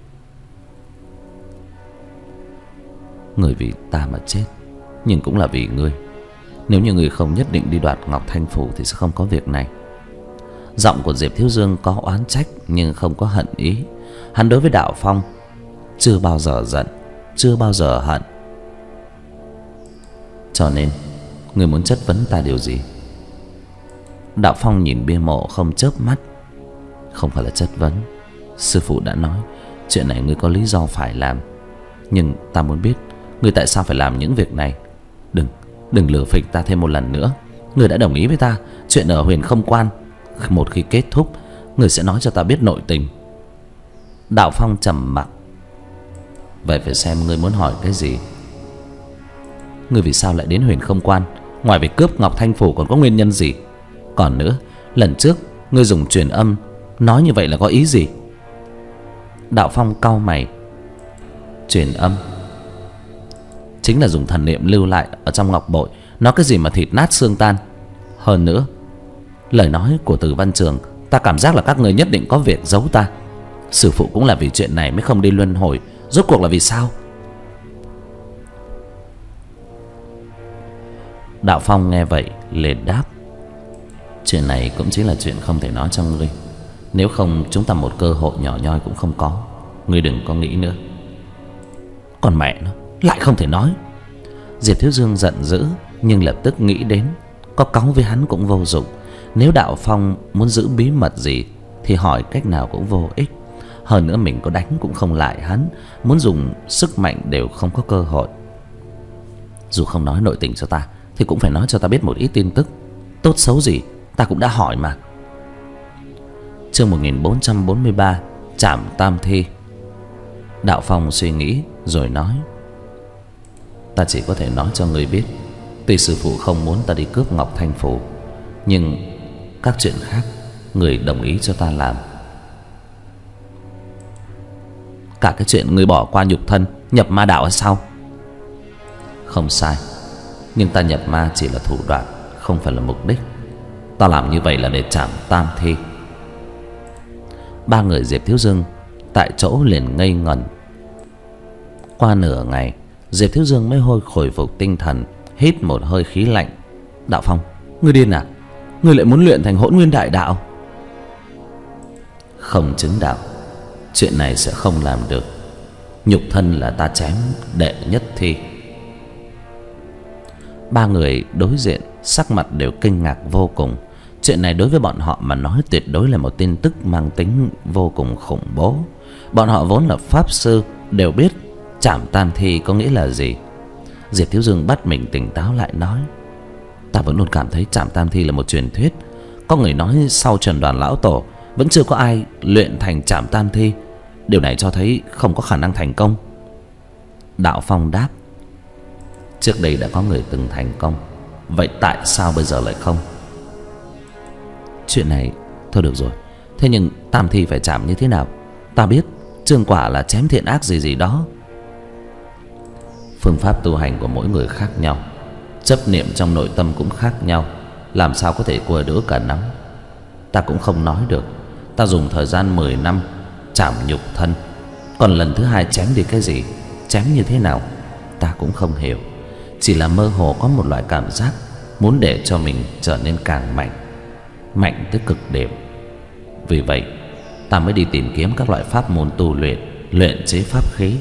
"Người vì ta mà chết, nhưng cũng là vì ngươi. Nếu như ngươi không nhất định đi đoạt Ngọc Thanh Phủ thì sẽ không có việc này." Giọng của Diệp Thiếu Dương có oán trách nhưng không có hận ý. Hắn đối với Đạo Phong chưa bao giờ giận, chưa bao giờ hận. "Cho nên ngươi muốn chất vấn ta điều gì?" Đạo Phong nhìn bia mộ không chớp mắt. "Không phải là chất vấn. Sư phụ đã nói chuyện này ngươi có lý do phải làm. Nhưng ta muốn biết ngươi tại sao phải làm những việc này. Đừng, đừng lừa phỉnh ta thêm một lần nữa. Ngươi đã đồng ý với ta, chuyện ở Huyền Không Quan một khi kết thúc, ngươi sẽ nói cho ta biết nội tình." Đạo Phong trầm mặc. "Vậy phải xem ngươi muốn hỏi cái gì. Ngươi vì sao lại đến Huyền Không Quan? Ngoài việc cướp Ngọc Thanh Phủ còn có nguyên nhân gì? Còn nữa, lần trước ngươi dùng truyền âm nói như vậy là có ý gì?" Đạo Phong cau mày. "Truyền âm chính là dùng thần niệm lưu lại ở trong ngọc bội, nói cái gì mà thịt nát xương tan. Hơn nữa, lời nói của Từ Văn Trường, ta cảm giác là các người nhất định có việc giấu ta. Sư phụ cũng là vì chuyện này mới không đi luân hồi. Rốt cuộc là vì sao?" Đạo Phong nghe vậy liền đáp: "Chuyện này cũng chính là chuyện không thể nói cho ngươi. Nếu không chúng ta một cơ hội nhỏ nhoi cũng không có. Ngươi đừng có nghĩ nữa." "Còn mẹ nó, lại không thể nói." Diệp Thiếu Dương giận dữ, nhưng lập tức nghĩ đến có cáu với hắn cũng vô dụng. Nếu Đạo Phong muốn giữ bí mật gì thì hỏi cách nào cũng vô ích. Hơn nữa mình có đánh cũng không lại hắn, muốn dùng sức mạnh đều không có cơ hội. Dù không nói nội tình cho ta thì cũng phải nói cho ta biết một ít tin tức. Tốt xấu gì ta cũng đã hỏi mà. Chương một nghìn bốn trăm bốn mươi ba, Trảm Tam Thi. Đạo Phong suy nghĩ rồi nói: Ta chỉ có thể nói cho người biết, tuy sư phụ không muốn ta đi cướp Ngọc Thanh Phủ, nhưng các chuyện khác người đồng ý cho ta làm. Cả cái chuyện người bỏ qua nhục thân nhập ma đạo hay sao? Không sai, nhưng ta nhập ma chỉ là thủ đoạn, không phải là mục đích. Ta làm như vậy là để trảm tam thi. Ba người Diệp Thiếu Dương tại chỗ liền ngây ngẩn. Qua nửa ngày, Diệp Thiếu Dương mới hồi khôi phục tinh thần, hít một hơi khí lạnh. Đạo Phong, ngươi điên à? Ngươi lại muốn luyện thành Hỗn Nguyên Đại Đạo? Không chứng đạo, chuyện này sẽ không làm được. Nhục thân là ta chém đệ nhất thi. Ba người đối diện sắc mặt đều kinh ngạc vô cùng. Chuyện này đối với bọn họ mà nói tuyệt đối là một tin tức mang tính vô cùng khủng bố. Bọn họ vốn là pháp sư, đều biết trảm tam thi có nghĩa là gì. Diệp Thiếu Dương bắt mình tỉnh táo lại nói: Ta vẫn luôn cảm thấy trảm tam thi là một truyền thuyết. Có người nói sau Trần Đoàn lão tổ vẫn chưa có ai luyện thành trảm tam thi. Điều này cho thấy không có khả năng thành công. Đạo Phong đáp: Trước đây đã có người từng thành công, vậy tại sao bây giờ lại không? Chuyện này thôi được rồi. Thế nhưng tam thi phải chạm như thế nào? Ta biết chương quả là chém thiện ác gì gì đó. Phương pháp tu hành của mỗi người khác nhau, chấp niệm trong nội tâm cũng khác nhau, làm sao có thể cua đỡ cả nắm. Ta cũng không nói được. Ta dùng thời gian mười năm chạm nhục thân, còn lần thứ hai chém đi cái gì, chém như thế nào, ta cũng không hiểu. Chỉ là mơ hồ có một loại cảm giác muốn để cho mình trở nên càng mạnh, mạnh tới cực điểm. Vì vậy ta mới đi tìm kiếm các loại pháp môn tu luyện, luyện chế pháp khí.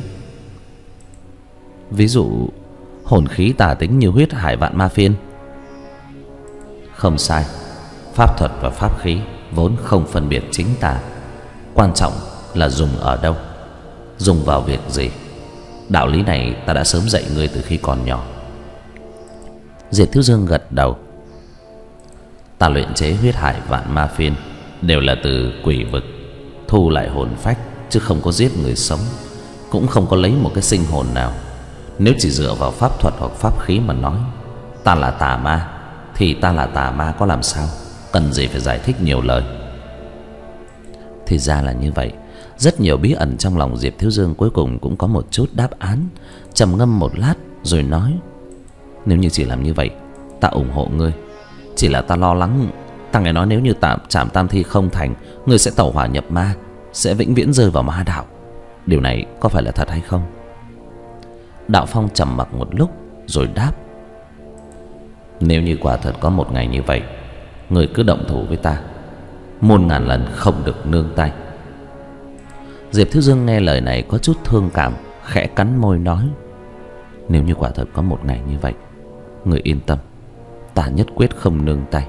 Ví dụ hồn khí tà tính như huyết hải vạn ma phiên. Không sai, pháp thuật và pháp khí vốn không phân biệt chính tà, quan trọng là dùng ở đâu, dùng vào việc gì. Đạo lý này ta đã sớm dạy ngươi từ khi còn nhỏ. Diệp Thiếu Dương gật đầu. Ta luyện chế huyết hải vạn ma phiên đều là từ quỷ vực thu lại hồn phách, chứ không có giết người sống, cũng không có lấy một cái sinh hồn nào. Nếu chỉ dựa vào pháp thuật hoặc pháp khí mà nói ta là tà ma, thì ta là tà ma có làm sao, cần gì phải giải thích nhiều lời. Thì ra là như vậy. Rất nhiều bí ẩn trong lòng Diệp Thiếu Dương cuối cùng cũng có một chút đáp án. Trầm ngâm một lát rồi nói: Nếu như chỉ làm như vậy, ta ủng hộ ngươi. Chỉ là ta lo lắng, ta nghe nói nếu như tạm trảm tam thi không thành, ngươi sẽ tẩu hỏa nhập ma, sẽ vĩnh viễn rơi vào ma đạo. Điều này có phải là thật hay không? Đạo Phong trầm mặc một lúc rồi đáp: Nếu như quả thật có một ngày như vậy, ngươi cứ động thủ với ta, muôn ngàn lần không được nương tay. Diệp Thiếu Dương nghe lời này có chút thương cảm, khẽ cắn môi nói: Nếu như quả thật có một ngày như vậy, người yên tâm, ta nhất quyết không nương tay.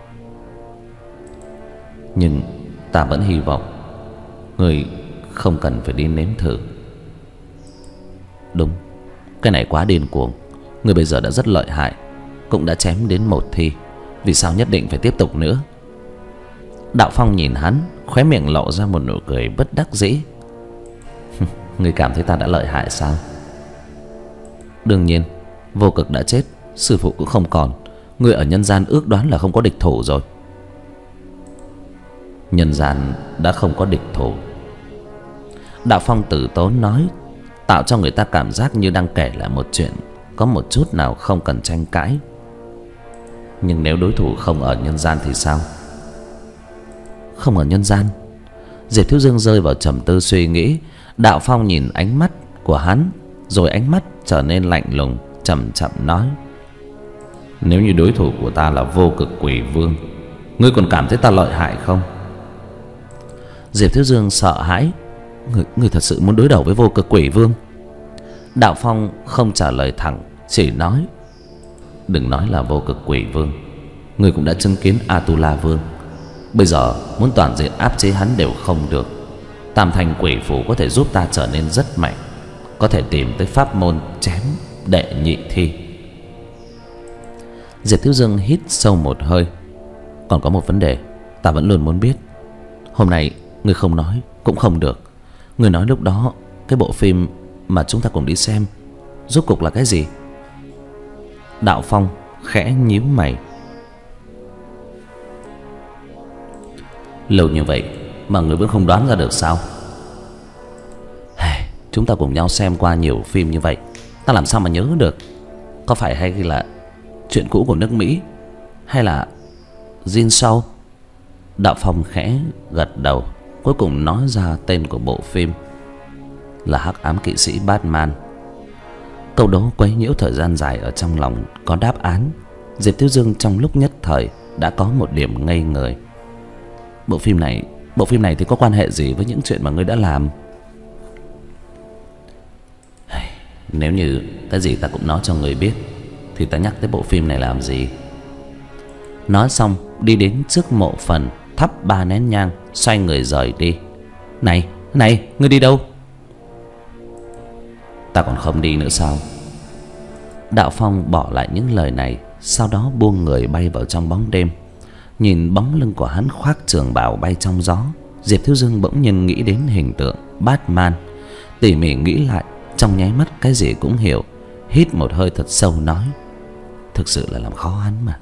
Nhưng ta vẫn hy vọng người không cần phải đi nếm thử. Đúng, cái này quá điên cuồng. Người bây giờ đã rất lợi hại, cũng đã chém đến một thi, vì sao nhất định phải tiếp tục nữa? Đạo Phong nhìn hắn, khóe miệng lộ ra một nụ cười bất đắc dĩ. Người cảm thấy ta đã lợi hại sao? Đương nhiên, Vô Cực đã chết, sư phụ cũng không còn, người ở nhân gian ước đoán là không có địch thủ rồi. Nhân gian đã không có địch thủ. Đạo Phong tử tốn nói, tạo cho người ta cảm giác như đang kể lại một chuyện có một chút nào không cần tranh cãi. Nhưng nếu đối thủ không ở nhân gian thì sao? Không ở nhân gian? Diệp Thiếu Dương rơi vào trầm tư suy nghĩ. Đạo Phong nhìn ánh mắt của hắn, rồi ánh mắt trở nên lạnh lùng, chậm chậm nói: Nếu như đối thủ của ta là Vô Cực Quỷ Vương, ngươi còn cảm thấy ta lợi hại không? Diệp Thiếu Dương sợ hãi. Người, người thật sự muốn đối đầu với Vô Cực Quỷ Vương? Đạo Phong không trả lời thẳng, chỉ nói: Đừng nói là Vô Cực Quỷ Vương, Ngươi cũng đã chứng kiến Atula Vương. Bây giờ muốn toàn diện áp chế hắn đều không được. Tam Thanh Quỷ Phủ có thể giúp ta trở nên rất mạnh, có thể tìm tới pháp môn chém đệ nhị thi. Diệp Thiếu Dương hít sâu một hơi. Còn có một vấn đề ta vẫn luôn muốn biết. Hôm nay ngươi không nói cũng không được. Ngươi nói lúc đó cái bộ phim mà chúng ta cùng đi xem rốt cuộc là cái gì? Đạo Phong khẽ nhíu mày. Lâu như vậy mà người vẫn không đoán ra được sao? Chúng ta cùng nhau xem qua nhiều phim như vậy, ta làm sao mà nhớ được? Có phải hay là chuyện cũ của nước Mỹ, hay là Jin Sau? Đạo Phong khẽ gật đầu, cuối cùng nói ra tên của bộ phim là Hắc Ám Kỵ Sĩ Batman. Câu đố quấy nhiễu thời gian dài ở trong lòng có đáp án. Diệp Thiếu Dương trong lúc nhất thời đã có một điểm ngây người. Bộ phim này, bộ phim này thì có quan hệ gì với những chuyện mà ngươi đã làm? Nếu như cái gì ta cũng nói cho người biết thì ta nhắc tới bộ phim này làm gì? Nói xong đi đến trước mộ phần, thắp ba nén nhang, xoay người rời đi. Này, này, ngươi đi đâu? Ta còn không đi nữa sao? Đạo Phong bỏ lại những lời này, sau đó buông người bay vào trong bóng đêm. Nhìn bóng lưng của hắn khoác trường bào bay trong gió, Diệp Thiếu Dương bỗng nhiên nghĩ đến hình tượng Batman. Tỉ mỉ nghĩ lại, trong nháy mắt cái gì cũng hiểu. Hít một hơi thật sâu nói: thực sự là làm khó hắn mà.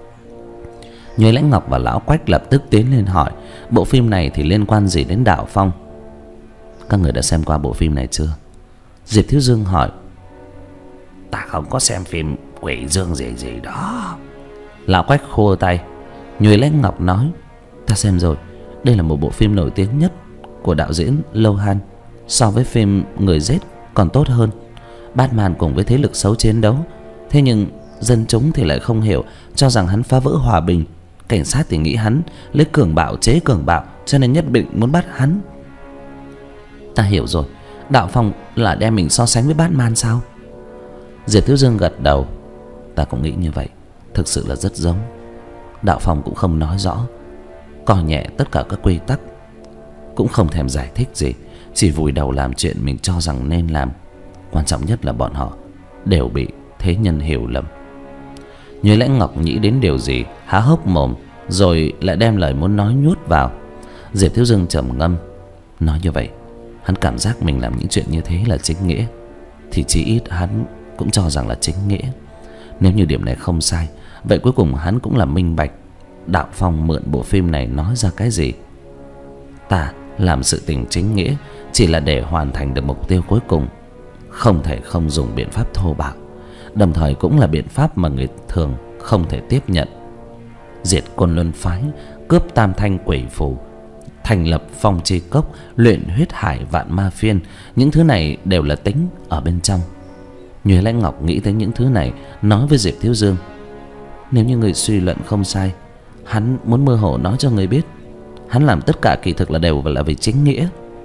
Nhuế Lãnh Ngọc và Lão Quách lập tức tiến lên hỏi: bộ phim này thì liên quan gì đến Đạo Phong? Các người đã xem qua bộ phim này chưa? Diệp Thiếu Dương hỏi. Ta không có xem phim quỷ dương gì gì đó. Lão Quách khua tay. Nhuế Lãnh Ngọc nói: ta xem rồi, đây là một bộ phim nổi tiếng nhất của đạo diễn Lâu Han. So với phim Người Giết còn tốt hơn. Batman cùng với thế lực xấu chiến đấu, thế nhưng dân chúng thì lại không hiểu, cho rằng hắn phá vỡ hòa bình. Cảnh sát thì nghĩ hắn lấy cường bạo chế cường bạo, cho nên nhất định muốn bắt hắn. Ta hiểu rồi, Đạo Phong là đem mình so sánh với Batman sao? Diệp Thiếu Dương gật đầu. Ta cũng nghĩ như vậy, thực sự là rất giống. Đạo Phong cũng không nói rõ, coi nhẹ tất cả các quy tắc, cũng không thèm giải thích gì, chỉ vùi đầu làm chuyện mình cho rằng nên làm. Quan trọng nhất là bọn họ đều bị thế nhân hiểu lầm. Nhuế Lãnh Ngọc nghĩ đến điều gì, há hốc mồm, rồi lại đem lời muốn nói nuốt vào. Diệp Thiếu Dương trầm ngâm. Nói như vậy, hắn cảm giác mình làm những chuyện như thế là chính nghĩa, thì chí ít hắn cũng cho rằng là chính nghĩa. Nếu như điểm này không sai, vậy cuối cùng hắn cũng là minh bạch Đạo Phong mượn bộ phim này nói ra cái gì. Ta làm sự tình chính nghĩa chỉ là để hoàn thành được mục tiêu cuối cùng, không thể không dùng biện pháp thô bạo, đồng thời cũng là biện pháp mà người thường không thể tiếp nhận. Diệt Côn Luân phái, cướp Tam Thanh Quỷ Phủ, thành lập Phong Chi Cốc, luyện huyết hải vạn ma phiên, những thứ này đều là tính ở bên trong. Nhuế Lãnh Ngọc nghĩ tới những thứ này, nói với Diệp Thiếu Dương: nếu như người suy luận không sai, hắn muốn mơ hồ nói cho người biết hắn làm tất cả kỳ thực là đều là vì chính nghĩa.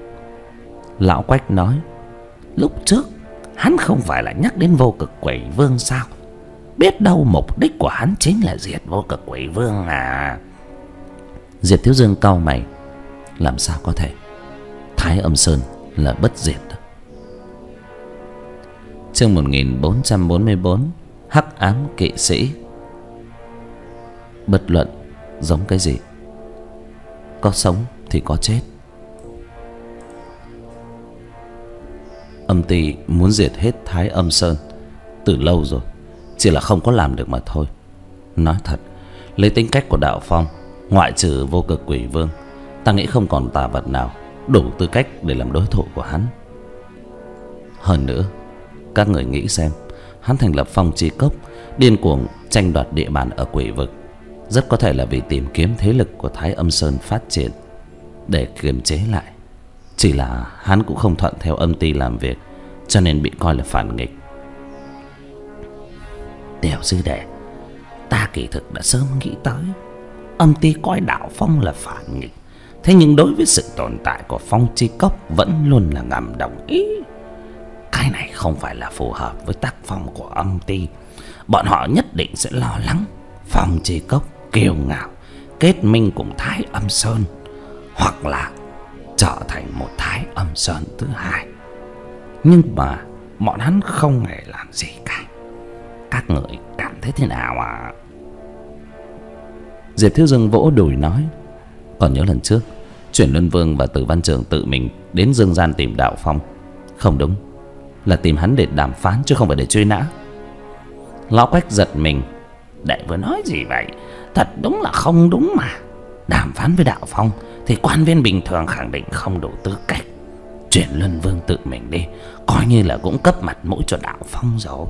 Lão Quách nói: lúc trước hắn không phải là nhắc đến Vô Cực Quỷ Vương sao? Biết đâu mục đích của hắn chính là diệt Vô Cực Quỷ Vương à? Diệp Thiếu Dương cau mày. Làm sao có thể? Thái Âm Sơn là bất diệt. Chương một nghìn bốn trăm bốn mươi bốn, Hắc Ám Kỵ Sĩ. Bất luận giống cái gì, có sống thì có chết. Âm ty muốn diệt hết Thái Âm Sơn từ lâu rồi, chỉ là không có làm được mà thôi. Nói thật, lấy tính cách của Đạo Phong, ngoại trừ Vô Cực Quỷ Vương, ta nghĩ không còn tà vật nào đủ tư cách để làm đối thủ của hắn. Hơn nữa, các người nghĩ xem, hắn thành lập Phong Chi Cốc, điên cuồng tranh đoạt địa bàn ở quỷ vực, rất có thể là vì tìm kiếm thế lực của Thái Âm Sơn phát triển để kiềm chế lại. Chỉ là hắn cũng không thuận theo âm ty làm việc, cho nên bị coi là phản nghịch. Tiểu sư đệ, ta kỳ thực đã sớm nghĩ tới âm ty coi Đạo Phong là phản nghịch, thế nhưng đối với sự tồn tại của Phong Chi Cốc vẫn luôn là ngầm đồng ý. Cái này không phải là phù hợp với tác phong của âm ty. Bọn họ nhất định sẽ lo lắng Phong Chi Cốc kiêu ngạo kết minh cùng Thái Âm Sơn, hoặc là trở thành một Thái Âm Sơn thứ hai. Nhưng mà bọn hắn không hề làm gì cả. Các người cảm thấy thế nào à? Diệp Thiếu Dương vỗ đùi nói: Còn nhớ lần trước Chuyển Luân Vương và Tử Văn Trường tự mình đến dương gian tìm Đạo Phong. Không đúng, là tìm hắn để đàm phán chứ không phải để truy nã. Lão Quách giật mình. Đệ vừa nói gì vậy? Thật đúng là không đúng mà. Đàm phán với Đạo Phong thì quan viên bình thường khẳng định không đủ tư cách. Chuyển Luân Vương tự mình đi, coi như là cũng cấp mặt mũi cho Đạo Phong rồi.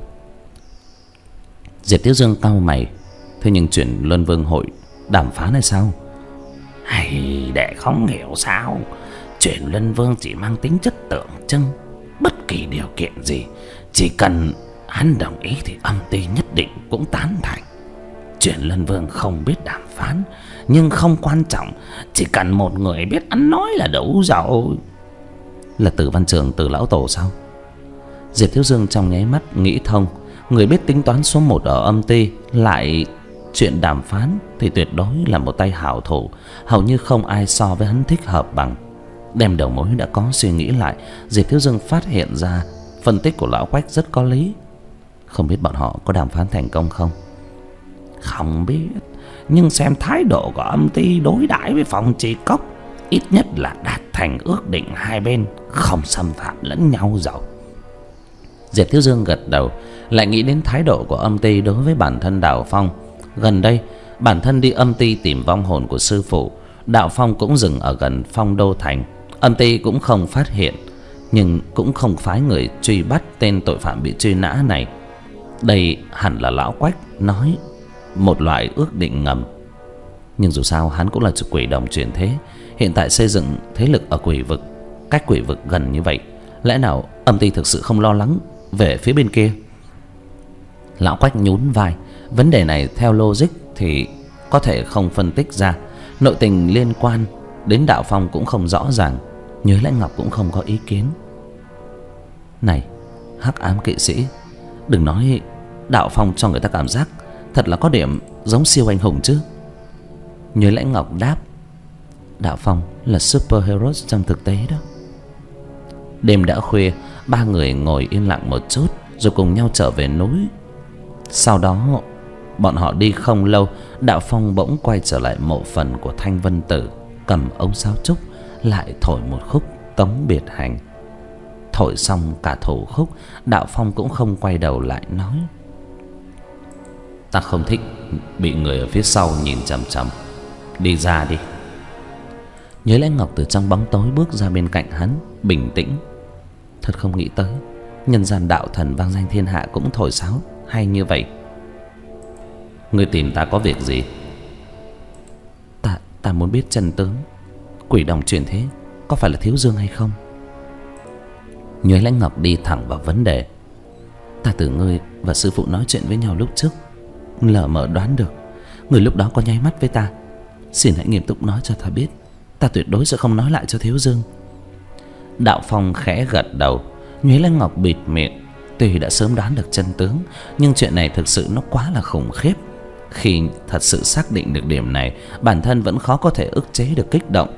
Diệp Thiếu Dương cau mày. Thế nhưng Chuyển Luân Vương hội đàm phán hay sao? Hay đệ không hiểu sao? Chuyển Luân Vương chỉ mang tính chất tượng trưng. Bất kỳ điều kiện gì, chỉ cần hắn đồng ý thì âm ty nhất định cũng tán thành. Chuyển Luân Vương không biết đàm phán, nhưng không quan trọng, chỉ cần một người biết ăn nói là đủ rồi. Là Tử Văn Trường, Tử lão tổ sao? Diệp Thiếu Dương trong nháy mắt nghĩ thông. Người biết tính toán số một ở âm ty lại chuyện đàm phán thì tuyệt đối là một tay hảo thủ. Hầu như không ai so với hắn thích hợp bằng. Đem đầu mối đã có suy nghĩ lại, Diệp Thiếu Dương phát hiện ra phân tích của lão Quách rất có lý. Không biết bọn họ có đàm phán thành công không? Không biết, nhưng xem thái độ của âm ty đối đãi với Phong Chi Cốc, ít nhất là đạt thành ước định hai bên không xâm phạm lẫn nhau rồi. Diệp Thiếu Dương gật đầu, lại nghĩ đến thái độ của âm ty đối với bản thân Đạo Phong. Gần đây bản thân đi âm ty tìm vong hồn của sư phụ, Đạo Phong cũng dừng ở gần Phong Đô Thành. Âm ty cũng không phát hiện, nhưng cũng không phái người truy bắt tên tội phạm bị truy nã này. Đây hẳn là lão Quách nói một loại ước định ngầm. Nhưng dù sao hắn cũng là quỷ đồng chuyển thế, hiện tại xây dựng thế lực ở quỷ vực, cách quỷ vực gần như vậy, lẽ nào âm ty thực sự không lo lắng về phía bên kia? Lão Quách nhún vai. Vấn đề này theo logic thì có thể không phân tích ra. Nội tình liên quan đến Đạo Phong cũng không rõ ràng. Nhớ Lãnh Ngọc cũng không có ý kiến. Này Hắc Ám Kỵ Sĩ, đừng nói Đạo Phong cho người ta cảm giác thật là có điểm giống siêu anh hùng chứ. Nhớ Lãnh Ngọc đáp: Đạo Phong là superhero trong thực tế đó. Đêm đã khuya, ba người ngồi yên lặng một chút rồi cùng nhau trở về núi. Sau đó bọn họ đi không lâu, Đạo Phong bỗng quay trở lại mộ phần của Thanh Vân Tử, cầm ống sáo trúc lại thổi một khúc Tống Biệt Hành. Thổi xong cả thủ khúc, Đạo Phong cũng không quay đầu lại nói: Ta không thích bị người ở phía sau nhìn chằm chằm, đi ra đi. Nhớ Lãnh Ngọc từ trong bóng tối bước ra bên cạnh hắn, bình tĩnh: Thật không nghĩ tới nhân gian đạo thần vang danh thiên hạ cũng thổi sáo hay như vậy. Ngươi tìm ta có việc gì? Ta ta muốn biết chân tướng quỷ đồng chuyển thế có phải là Thiếu Dương hay không? Nhớ Lãnh Ngọc đi thẳng vào vấn đề: Ta từ ngươi và sư phụ nói chuyện với nhau lúc trước, lờ mờ đoán được người lúc đó có nháy mắt với ta. Xin hãy nghiêm túc nói cho ta biết, ta tuyệt đối sẽ không nói lại cho Thiếu Dương. Đạo Phong khẽ gật đầu. Nhuế Lãnh Ngọc bịt miệng. Tuy đã sớm đoán được chân tướng, nhưng chuyện này thực sự nó quá là khủng khiếp. Khi thật sự xác định được điểm này, bản thân vẫn khó có thể ức chế được kích động.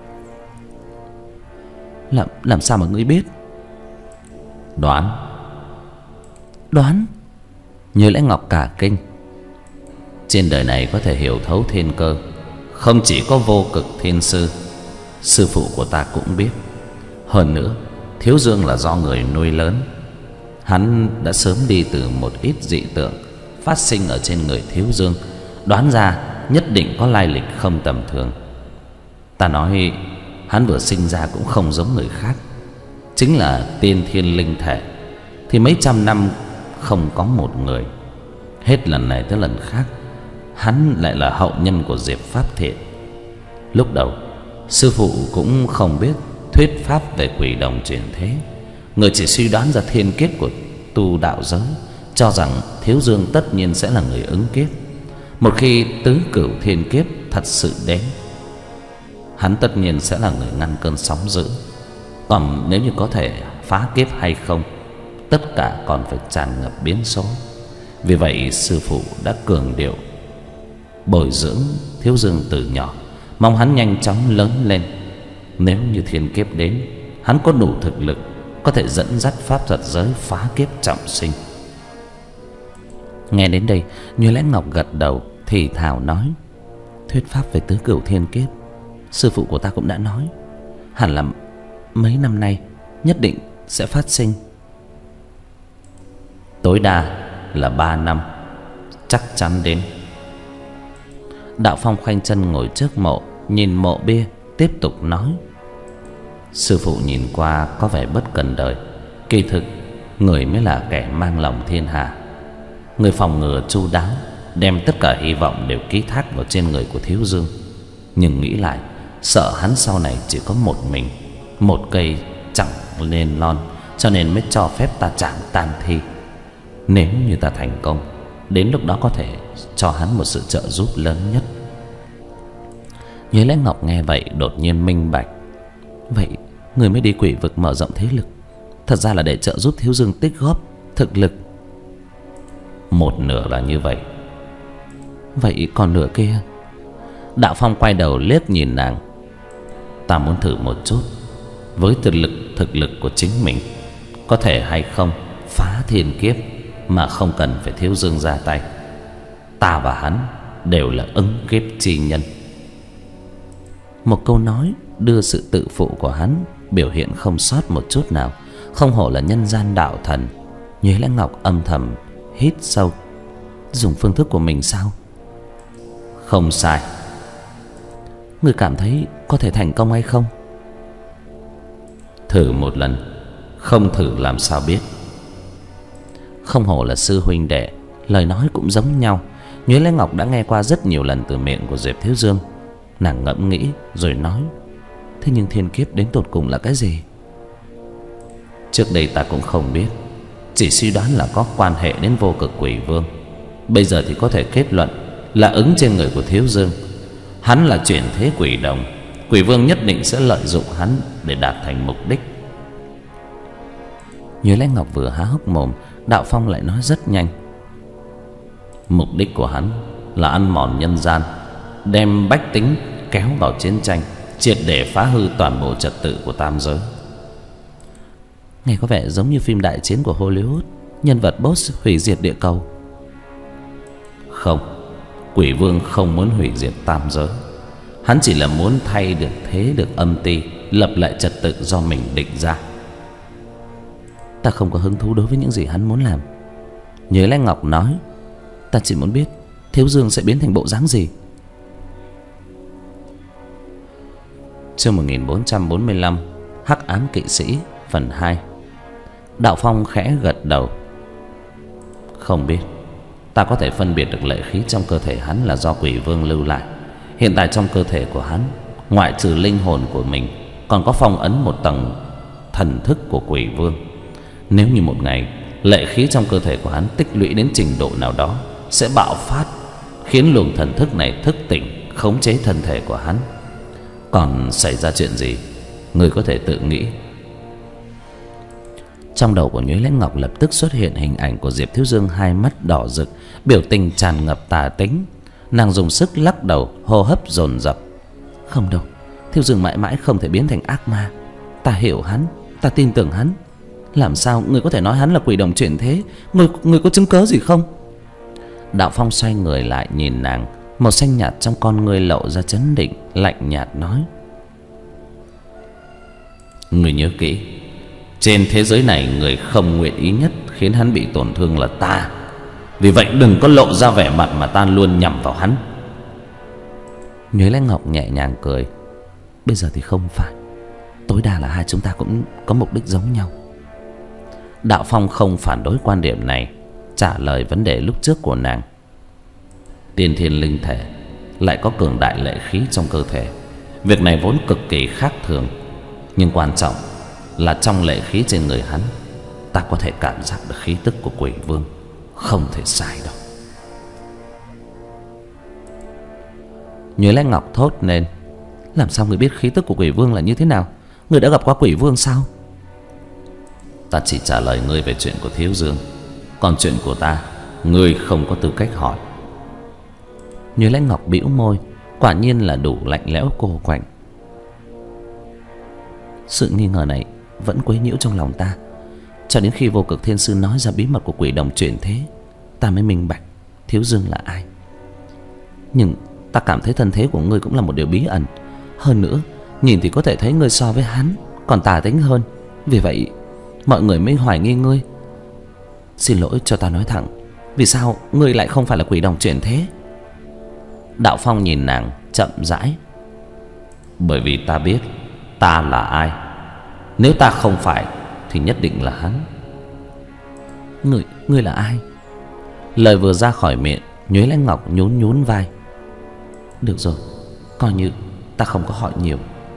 Làm, làm sao mà ngươi biết? Đoán. Đoán? Như Lãnh Ngọc cả kinh. Trên đời này có thể hiểu thấu thiên cơ không chỉ có Vô Cực Thiên Sư. Sư phụ của ta cũng biết. Hơn nữa, Thiếu Dương là do người nuôi lớn. Hắn đã sớm đi từ một ít dị tượng phát sinh ở trên người Thiếu Dương, đoán ra nhất định có lai lịch không tầm thường. Ta nói hắn vừa sinh ra cũng không giống người khác, chính là tiên thiên linh thể, thì mấy trăm năm không có một người. Hết lần này tới lần khác, hắn lại là hậu nhân của Diệp Pháp Thiện. Lúc đầu sư phụ cũng không biết thuyết pháp về quỷ đồng chuyển thế, người chỉ suy đoán ra thiên kiếp của tu đạo giới, cho rằng Thiếu Dương tất nhiên sẽ là người ứng kiếp. Một khi tứ cửu thiên kiếp thật sự đến, hắn tất nhiên sẽ là người ngăn cơn sóng dữ. Còn nếu như có thể phá kiếp hay không, tất cả còn phải tràn ngập biến số. Vì vậy sư phụ đã cường điệu bồi dưỡng Thiếu Dương từ nhỏ, mong hắn nhanh chóng lớn lên. Nếu như thiên kiếp đến, hắn có đủ thực lực có thể dẫn dắt pháp thuật giới phá kiếp trọng sinh. Nghe đến đây, Như Lẽ Ngọc gật đầu thì thào nói: thuyết pháp về tứ cửu thiên kiếp, sư phụ của ta cũng đã nói, hẳn là mấy năm nay nhất định sẽ phát sinh. Tối đa là ba năm, chắc chắn đến. Đạo Phong khoanh chân ngồi trước mộ, nhìn mộ bia, tiếp tục nói: sư phụ nhìn qua có vẻ bất cần đời, kỳ thực người mới là kẻ mang lòng thiên hạ. Người phòng ngừa chu đáo, đem tất cả hy vọng đều ký thác vào trên người của Thiếu Dương. Nhưng nghĩ lại, sợ hắn sau này chỉ có một mình, một cây chẳng nên lon, cho nên mới cho phép ta chạm tàn thi. Nếu như ta thành công, đến lúc đó có thể cho hắn một sự trợ giúp lớn nhất. Như Lẽ Ngọc nghe vậy đột nhiên minh bạch. Vậy người mới đi quỷ vực mở rộng thế lực, thật ra là để trợ giúp Thiếu Dương tích góp thực lực. Một nửa là như vậy. Vậy còn nửa kia? Đạo Phong quay đầu liếc nhìn nàng. Ta muốn thử một chút, với thực lực thực lực của chính mình, có thể hay không phá thiên kiếp mà không cần phải Thiếu Dương ra tay. Ta và hắn đều là ứng kiếp chi nhân. Một câu nói đưa sự tự phụ của hắn biểu hiện không sót một chút nào, không hổ là nhân gian đạo thần. Như Lẽ Ngọc âm thầm hít sâu. Dùng phương thức của mình sao? Không sai. Người cảm thấy có thể thành công hay không? Thử một lần, không thử làm sao biết. Không hổ là sư huynh đệ, lời nói cũng giống nhau. Như Lẽ Ngọc đã nghe qua rất nhiều lần từ miệng của Diệp Thiếu Dương. Nàng ngẫm nghĩ rồi nói: thế nhưng thiên kiếp đến tột cùng là cái gì? Trước đây ta cũng không biết, chỉ suy đoán là có quan hệ đến vô cực quỷ vương. Bây giờ thì có thể kết luận là ứng trên người của Thiếu Dương. Hắn là chuyển thế quỷ đồng, quỷ vương nhất định sẽ lợi dụng hắn để đạt thành mục đích. Như Lẽ Ngọc vừa há hốc mồm, Đạo Phong lại nói rất nhanh: mục đích của hắn là ăn mòn nhân gian, đem bách tính kéo vào chiến tranh, triệt để phá hư toàn bộ trật tự của tam giới. Nghe có vẻ giống như phim đại chiến của Hollywood, nhân vật boss hủy diệt địa cầu. Không, quỷ vương không muốn hủy diệt tam giới. Hắn chỉ là muốn thay được thế được âm ti, lập lại trật tự do mình định ra. Ta không có hứng thú đối với những gì hắn muốn làm. Như Lẽ Ngọc nói: ta chỉ muốn biết Thiếu Dương sẽ biến thành bộ dáng gì. Chương một nghìn bốn trăm bốn mươi lăm, Hắc Ám Kỵ Sĩ phần hai. Đạo Phong khẽ gật đầu. Không biết. Ta có thể phân biệt được lệ khí trong cơ thể hắn là do quỷ vương lưu lại. Hiện tại trong cơ thể của hắn, ngoại trừ linh hồn của mình, còn có phong ấn một tầng thần thức của quỷ vương. Nếu như một ngày lệ khí trong cơ thể của hắn tích lũy đến trình độ nào đó, sẽ bạo phát, khiến luồng thần thức này thức tỉnh, khống chế thân thể của hắn. Còn xảy ra chuyện gì, người có thể tự nghĩ. Trong đầu của Nhuế Lẽ Ngọc lập tức xuất hiện hình ảnh của Diệp Thiếu Dương, hai mắt đỏ rực, biểu tình tràn ngập tà tính. Nàng dùng sức lắc đầu, hô hấp dồn dập. Không đâu, Thiếu Dương mãi mãi không thể biến thành ác ma. Ta hiểu hắn, ta tin tưởng hắn. Làm sao người có thể nói hắn là quỷ đồng chuyển thế? Người, người có chứng cớ gì không? Đạo Phong xoay người lại nhìn nàng, màu xanh nhạt trong con ngươi lộ ra chấn định, lạnh nhạt nói: người nhớ kỹ, trên thế giới này người không nguyện ý nhất khiến hắn bị tổn thương là ta. Vì vậy đừng có lộ ra vẻ mặt mà ta luôn nhằm vào hắn. Nhuế Lẽ Ngọc nhẹ nhàng cười. Bây giờ thì không phải, tối đa là hai chúng ta cũng có mục đích giống nhau. Đạo Phong không phản đối quan điểm này, trả lời vấn đề lúc trước của nàng. Tiên thiên linh thể lại có cường đại lệ khí trong cơ thể, việc này vốn cực kỳ khác thường. Nhưng quan trọng là trong lệ khí trên người hắn, ta có thể cảm giác được khí tức của quỷ vương, không thể sai đâu. Nhuế Lẽ Ngọc thốt lên: làm sao người biết khí tức của quỷ vương là như thế nào? Người đã gặp qua quỷ vương sao? Ta chỉ trả lời ngươi về chuyện của Thiếu Dương, còn chuyện của ta, ngươi không có tư cách hỏi. Nhuế Lãnh Ngọc bĩu môi, quả nhiên là đủ lạnh lẽo cô quạnh. Sự nghi ngờ này vẫn quấy nhiễu trong lòng ta, cho đến khi Vô Cực Thiên Sư nói ra bí mật của quỷ đồng chuyển thế, ta mới minh bạch Thiếu Dương là ai. Nhưng ta cảm thấy thân thế của ngươi cũng là một điều bí ẩn. Hơn nữa, nhìn thì có thể thấy ngươi so với hắn còn tà tính hơn. Vì vậy mọi người mới hoài nghi ngươi. Xin lỗi, cho ta nói thẳng, vì sao ngươi lại không phải là quỷ đồng chuyển thế? Đạo Phong nhìn nàng chậm rãi. Bởi vì ta biết ta là ai. Nếu ta không phải thì nhất định là hắn. Ngươi, ngươi là ai? Lời vừa ra khỏi miệng, Nhuế Lãnh Ngọc nhún nhún vai. Được rồi, coi như ta không có hỏi nhiều.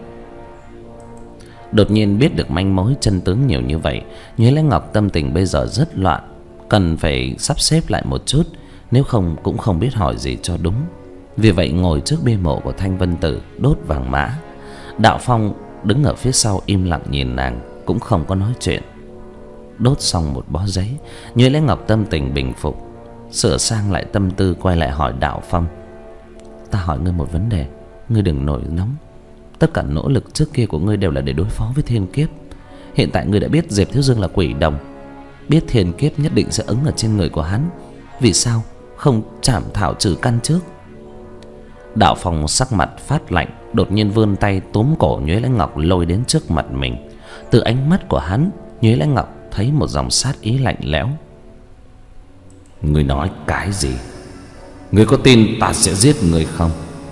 Đột nhiên biết được manh mối chân tướng nhiều như vậy, Nhuế Lãnh Ngọc tâm tình bây giờ rất loạn, cần phải sắp xếp lại một chút, nếu không cũng không biết hỏi gì cho đúng. Vì vậy ngồi trước bia mộ của Thanh Vân Tử đốt vàng mã. Đạo Phong đứng ở phía sau im lặng nhìn nàng, cũng không có nói chuyện. Đốt xong một bó giấy, Nhuế Lãnh Ngọc tâm tình bình phục, sửa sang lại tâm tư, quay lại hỏi Đạo Phong. Ta hỏi ngươi một vấn đề, ngươi đừng nổi nóng. Tất cả nỗ lực trước kia của ngươi đều là để đối phó với thiên kiếp. Hiện tại ngươi đã biết Diệp Thiếu Dương là quỷ đồng, biết thiên kiếp nhất định sẽ ứng ở trên người của hắn, vì sao không chảm thảo trừ căn trước? Đạo Phong sắc mặt phát lạnh, đột nhiên vươn tay túm cổ Nhuế Lãnh Ngọc lôi đến trước mặt mình. Từ ánh mắt của hắn, Nhuế Lãnh Ngọc thấy một dòng sát ý lạnh lẽo. Ngươi nói cái gì? Ngươi có tin ta sẽ giết ngươi không?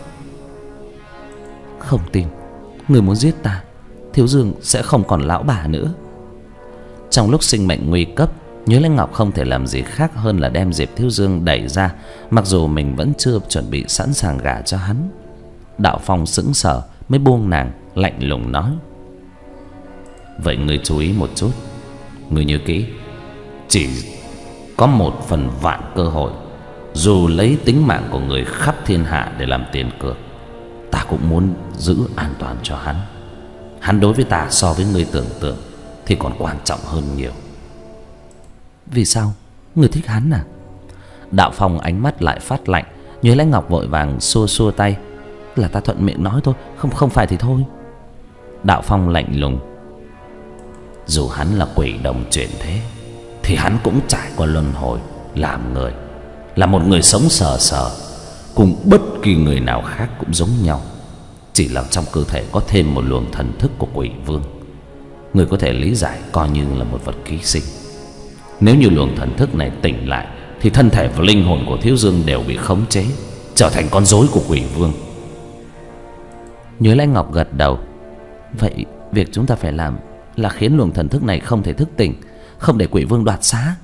Không tin. Ngươi muốn giết ta, Thiếu Dương sẽ không còn lão bà nữa. Trong lúc sinh mệnh nguy cấp, Nhuế Lãnh Ngọc không thể làm gì khác hơn là đem Diệp Thiếu Dương đẩy ra, mặc dù mình vẫn chưa chuẩn bị sẵn sàng gả cho hắn. Đạo Phong sững sờ mới buông nàng, lạnh lùng nói. Vậy ngươi chú ý một chút, ngươi nhớ kỹ, chỉ có một phần vạn cơ hội, dù lấy tính mạng của người khắp thiên hạ để làm tiền cược, ta cũng muốn giữ an toàn cho hắn. Hắn đối với ta so với ngươi tưởng tượng thì còn quan trọng hơn nhiều. Vì sao? Ngươi thích hắn à? Đạo Phong ánh mắt lại phát lạnh. Nhuế Lãnh Ngọc vội vàng xua xua tay. Là ta thuận miệng nói thôi, không không phải thì thôi. Đạo Phong lạnh lùng. Dù hắn là quỷ đồng chuyển thế thì hắn cũng trải qua luân hồi làm người, là một người sống sờ sờ, cùng bất kỳ người nào khác cũng giống nhau, chỉ là trong cơ thể có thêm một luồng thần thức của quỷ vương. Người có thể lý giải coi như là một vật ký sinh. Nếu như luồng thần thức này tỉnh lại thì thân thể và linh hồn của Thiếu Dương đều bị khống chế, trở thành con rối của quỷ vương. Nhuế Lãnh Ngọc gật đầu. Vậy việc chúng ta phải làm là khiến luồng thần thức này không thể thức tỉnh, không để quỷ vương đoạt xá.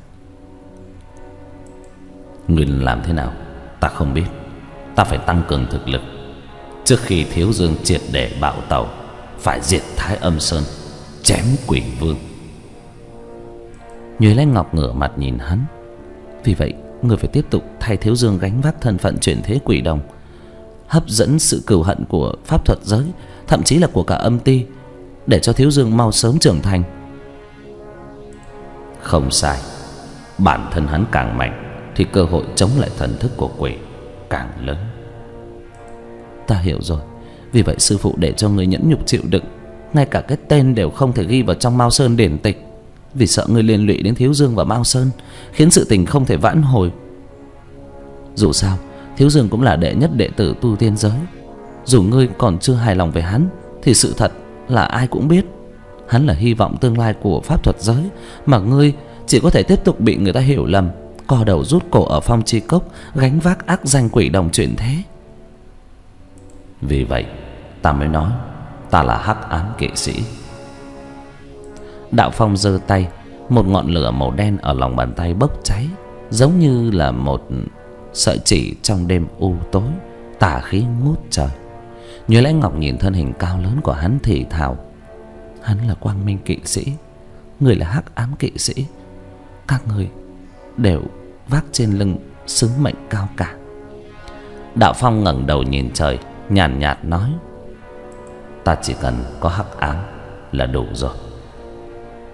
Người làm thế nào ta không biết. Ta phải tăng cường thực lực. Trước khi Thiếu Dương triệt để bạo tẩu, phải diệt Thái Âm Sơn, chém quỷ vương. Nhuế Lãnh Ngọc ngửa mặt nhìn hắn. Vì vậy người phải tiếp tục thay Thiếu Dương gánh vác thân phận chuyển thế quỷ đồng, hấp dẫn sự cừu hận của pháp thuật giới, thậm chí là của cả âm ti, để cho Thiếu Dương mau sớm trưởng thành. Không sai. Bản thân hắn càng mạnh thì cơ hội chống lại thần thức của quỷ càng lớn. Ta hiểu rồi. Vì vậy sư phụ để cho người nhẫn nhục chịu đựng, ngay cả cái tên đều không thể ghi vào trong Mao Sơn điển tịch, vì sợ người liên lụy đến Thiếu Dương và Mao Sơn, khiến sự tình không thể vãn hồi. Dù sao Thiếu Dương cũng là đệ nhất đệ tử tu tiên giới. Dù ngươi còn chưa hài lòng về hắn thì sự thật là ai cũng biết, hắn là hy vọng tương lai của pháp thuật giới, mà ngươi chỉ có thể tiếp tục bị người ta hiểu lầm, co đầu rút cổ ở Phong Chi Cốc, gánh vác ác danh quỷ đồng chuyển thế. Vì vậy ta mới nói ta là hắc ám kỵ sĩ. Đạo Phong giơ tay, một ngọn lửa màu đen ở lòng bàn tay bốc cháy, giống như là một sợi chỉ trong đêm u tối, tà khí ngút trời. Nhuế Lãnh Ngọc nhìn thân hình cao lớn của hắn thì thào. Hắn là quang minh kỵ sĩ, người là hắc ám kỵ sĩ. Các người đều vác trên lưng sứ mệnh cao cả. Đạo Phong ngẩng đầu nhìn trời, nhàn nhạt, nhạt nói. Ta chỉ cần có hắc ám là đủ rồi.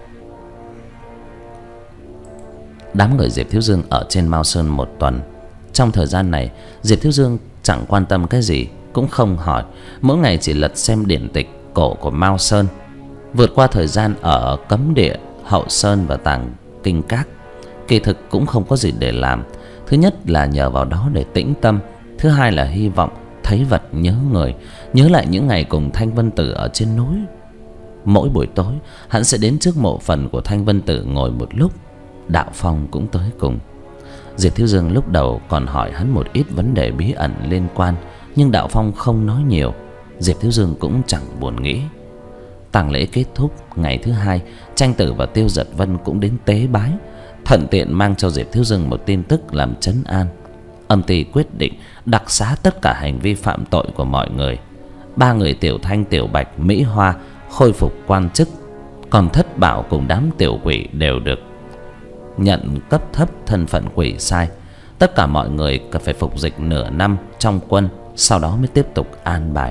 Đám người Diệp Thiếu Dương ở trên Mao Sơn một tuần, Trong thời gian này, Diệp Thiếu Dương chẳng quan tâm cái gì, cũng không hỏi, mỗi ngày chỉ lật xem điển tịch cổ của Mao Sơn, vượt qua thời gian ở Cấm Địa, Hậu Sơn và Tàng Kinh Các. Kỳ thực cũng không có gì để làm. Thứ nhất là nhờ vào đó để tĩnh tâm, thứ hai là hy vọng thấy vật nhớ người, nhớ lại những ngày cùng Thanh Vân Tử ở trên núi. Mỗi buổi tối, hắn sẽ đến trước mộ phần của Thanh Vân Tử ngồi một lúc. Đạo Phong cũng tới cùng. Diệp Thiếu Dương lúc đầu còn hỏi hắn một ít vấn đề bí ẩn liên quan, nhưng Đạo Phong không nói nhiều. Diệp Thiếu Dương cũng chẳng buồn nghĩ. Tang lễ kết thúc ngày thứ hai, Tranh Tử và Tiêu Giật Vân cũng đến tế bái, thuận tiện mang cho Diệp Thiếu Dương một tin tức làm trấn an. Âm ty quyết định đặc xá tất cả hành vi phạm tội của mọi người. Ba người Tiểu Thanh, Tiểu Bạch, Mỹ Hoa khôi phục quan chức, còn Thất Bảo cùng đám tiểu quỷ đều được nhận cấp thấp thân phận quỷ sai. Tất cả mọi người cần phải phục dịch nửa năm trong quân, sau đó mới tiếp tục an bài.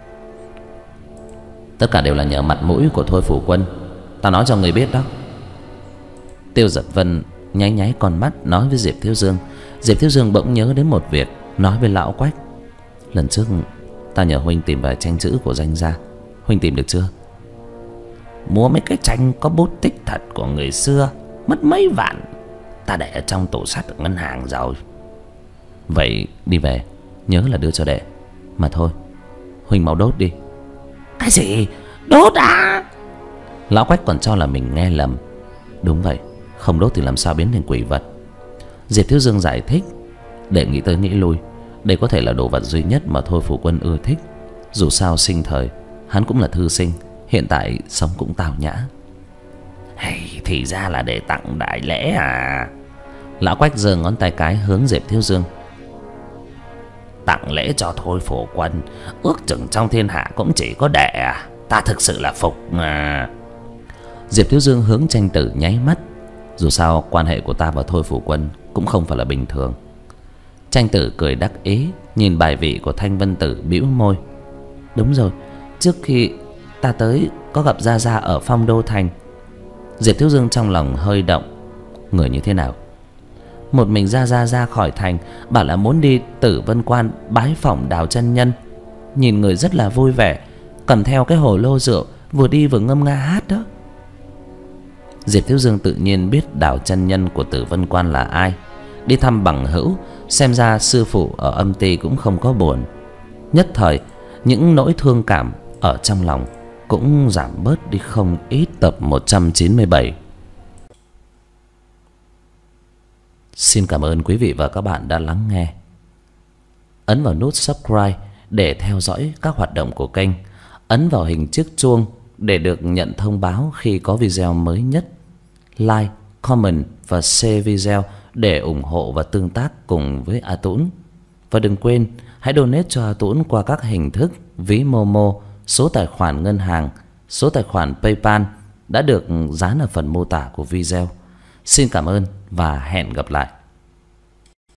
Tất cả đều là nhờ mặt mũi của Thôi Phủ Quân, tao nói cho người biết đó. Tiêu Giật Vân nháy nháy con mắt nói với Diệp Thiếu Dương. Diệp Thiếu Dương bỗng nhớ đến một việc, nói với Lão Quách: lần trước ta nhờ huynh tìm vài tranh chữ của danh gia, huynh tìm được chưa? Mua mấy cái tranh có bút tích thật của người xưa, mất mấy vạn, ta để ở trong tủ sắt ở ngân hàng rồi. Vậy đi về nhớ là đưa cho đệ. Mà thôi, huynh mau đốt đi. Cái gì? Đốt à? Lão Quách còn cho là mình nghe lầm. Đúng vậy, không đốt thì làm sao biến thành quỷ vật. Diệp Thiếu Dương giải thích: để nghĩ tới nghĩ lui, đây có thể là đồ vật duy nhất mà Thôi Phủ Quân ưa thích. Dù sao sinh thời hắn cũng là thư sinh, hiện tại sống cũng tào nhã. Hay thì ra là để tặng đại lễ à? Lão Quách giơ ngón tay cái hướng Diệp Thiếu Dương. Tặng lễ cho Thôi Phủ Quân, ước chừng trong thiên hạ cũng chỉ có đệ à? Ta thực sự là phục à. Diệp Thiếu Dương hướng Tranh Tử nháy mắt. Dù sao quan hệ của ta và Thôi Phủ Quân cũng không phải là bình thường. Tranh Tử cười đắc ý, nhìn bài vị của Thanh Vân Tử bĩu môi. Đúng rồi, trước khi ta tới có gặp Gia Gia ở Phong Đô Thành. Diệp Thiếu Dương trong lòng hơi động. Người như thế nào? Một mình Gia Gia ra khỏi thành, bảo là muốn đi Tử Vân Quan bái phỏng Đào chân nhân. Nhìn người rất là vui vẻ, cầm theo cái hồ lô rượu, vừa đi vừa ngâm nga hát đó. Diệp Thiếu Dương tự nhiên biết Đào chân nhân của Tử Vân Quan là ai. Đi thăm bằng hữu, xem ra sư phụ ở âm ty cũng không có buồn. Nhất thời những nỗi thương cảm ở trong lòng cũng giảm bớt đi không ít. Tập một trăm chín mươi bảy. Xin cảm ơn quý vị và các bạn đã lắng nghe. Ấn vào nút subscribe để theo dõi các hoạt động của kênh. Ấn vào hình chiếc chuông để được nhận thông báo khi có video mới nhất. Like, comment và share video để ủng hộ và tương tác cùng với A Tũng. Và đừng quên hãy donate cho A Tũng qua các hình thức ví Momo, số tài khoản ngân hàng, số tài khoản PayPal đã được dán ở phần mô tả của video. Xin cảm ơn và hẹn gặp lại.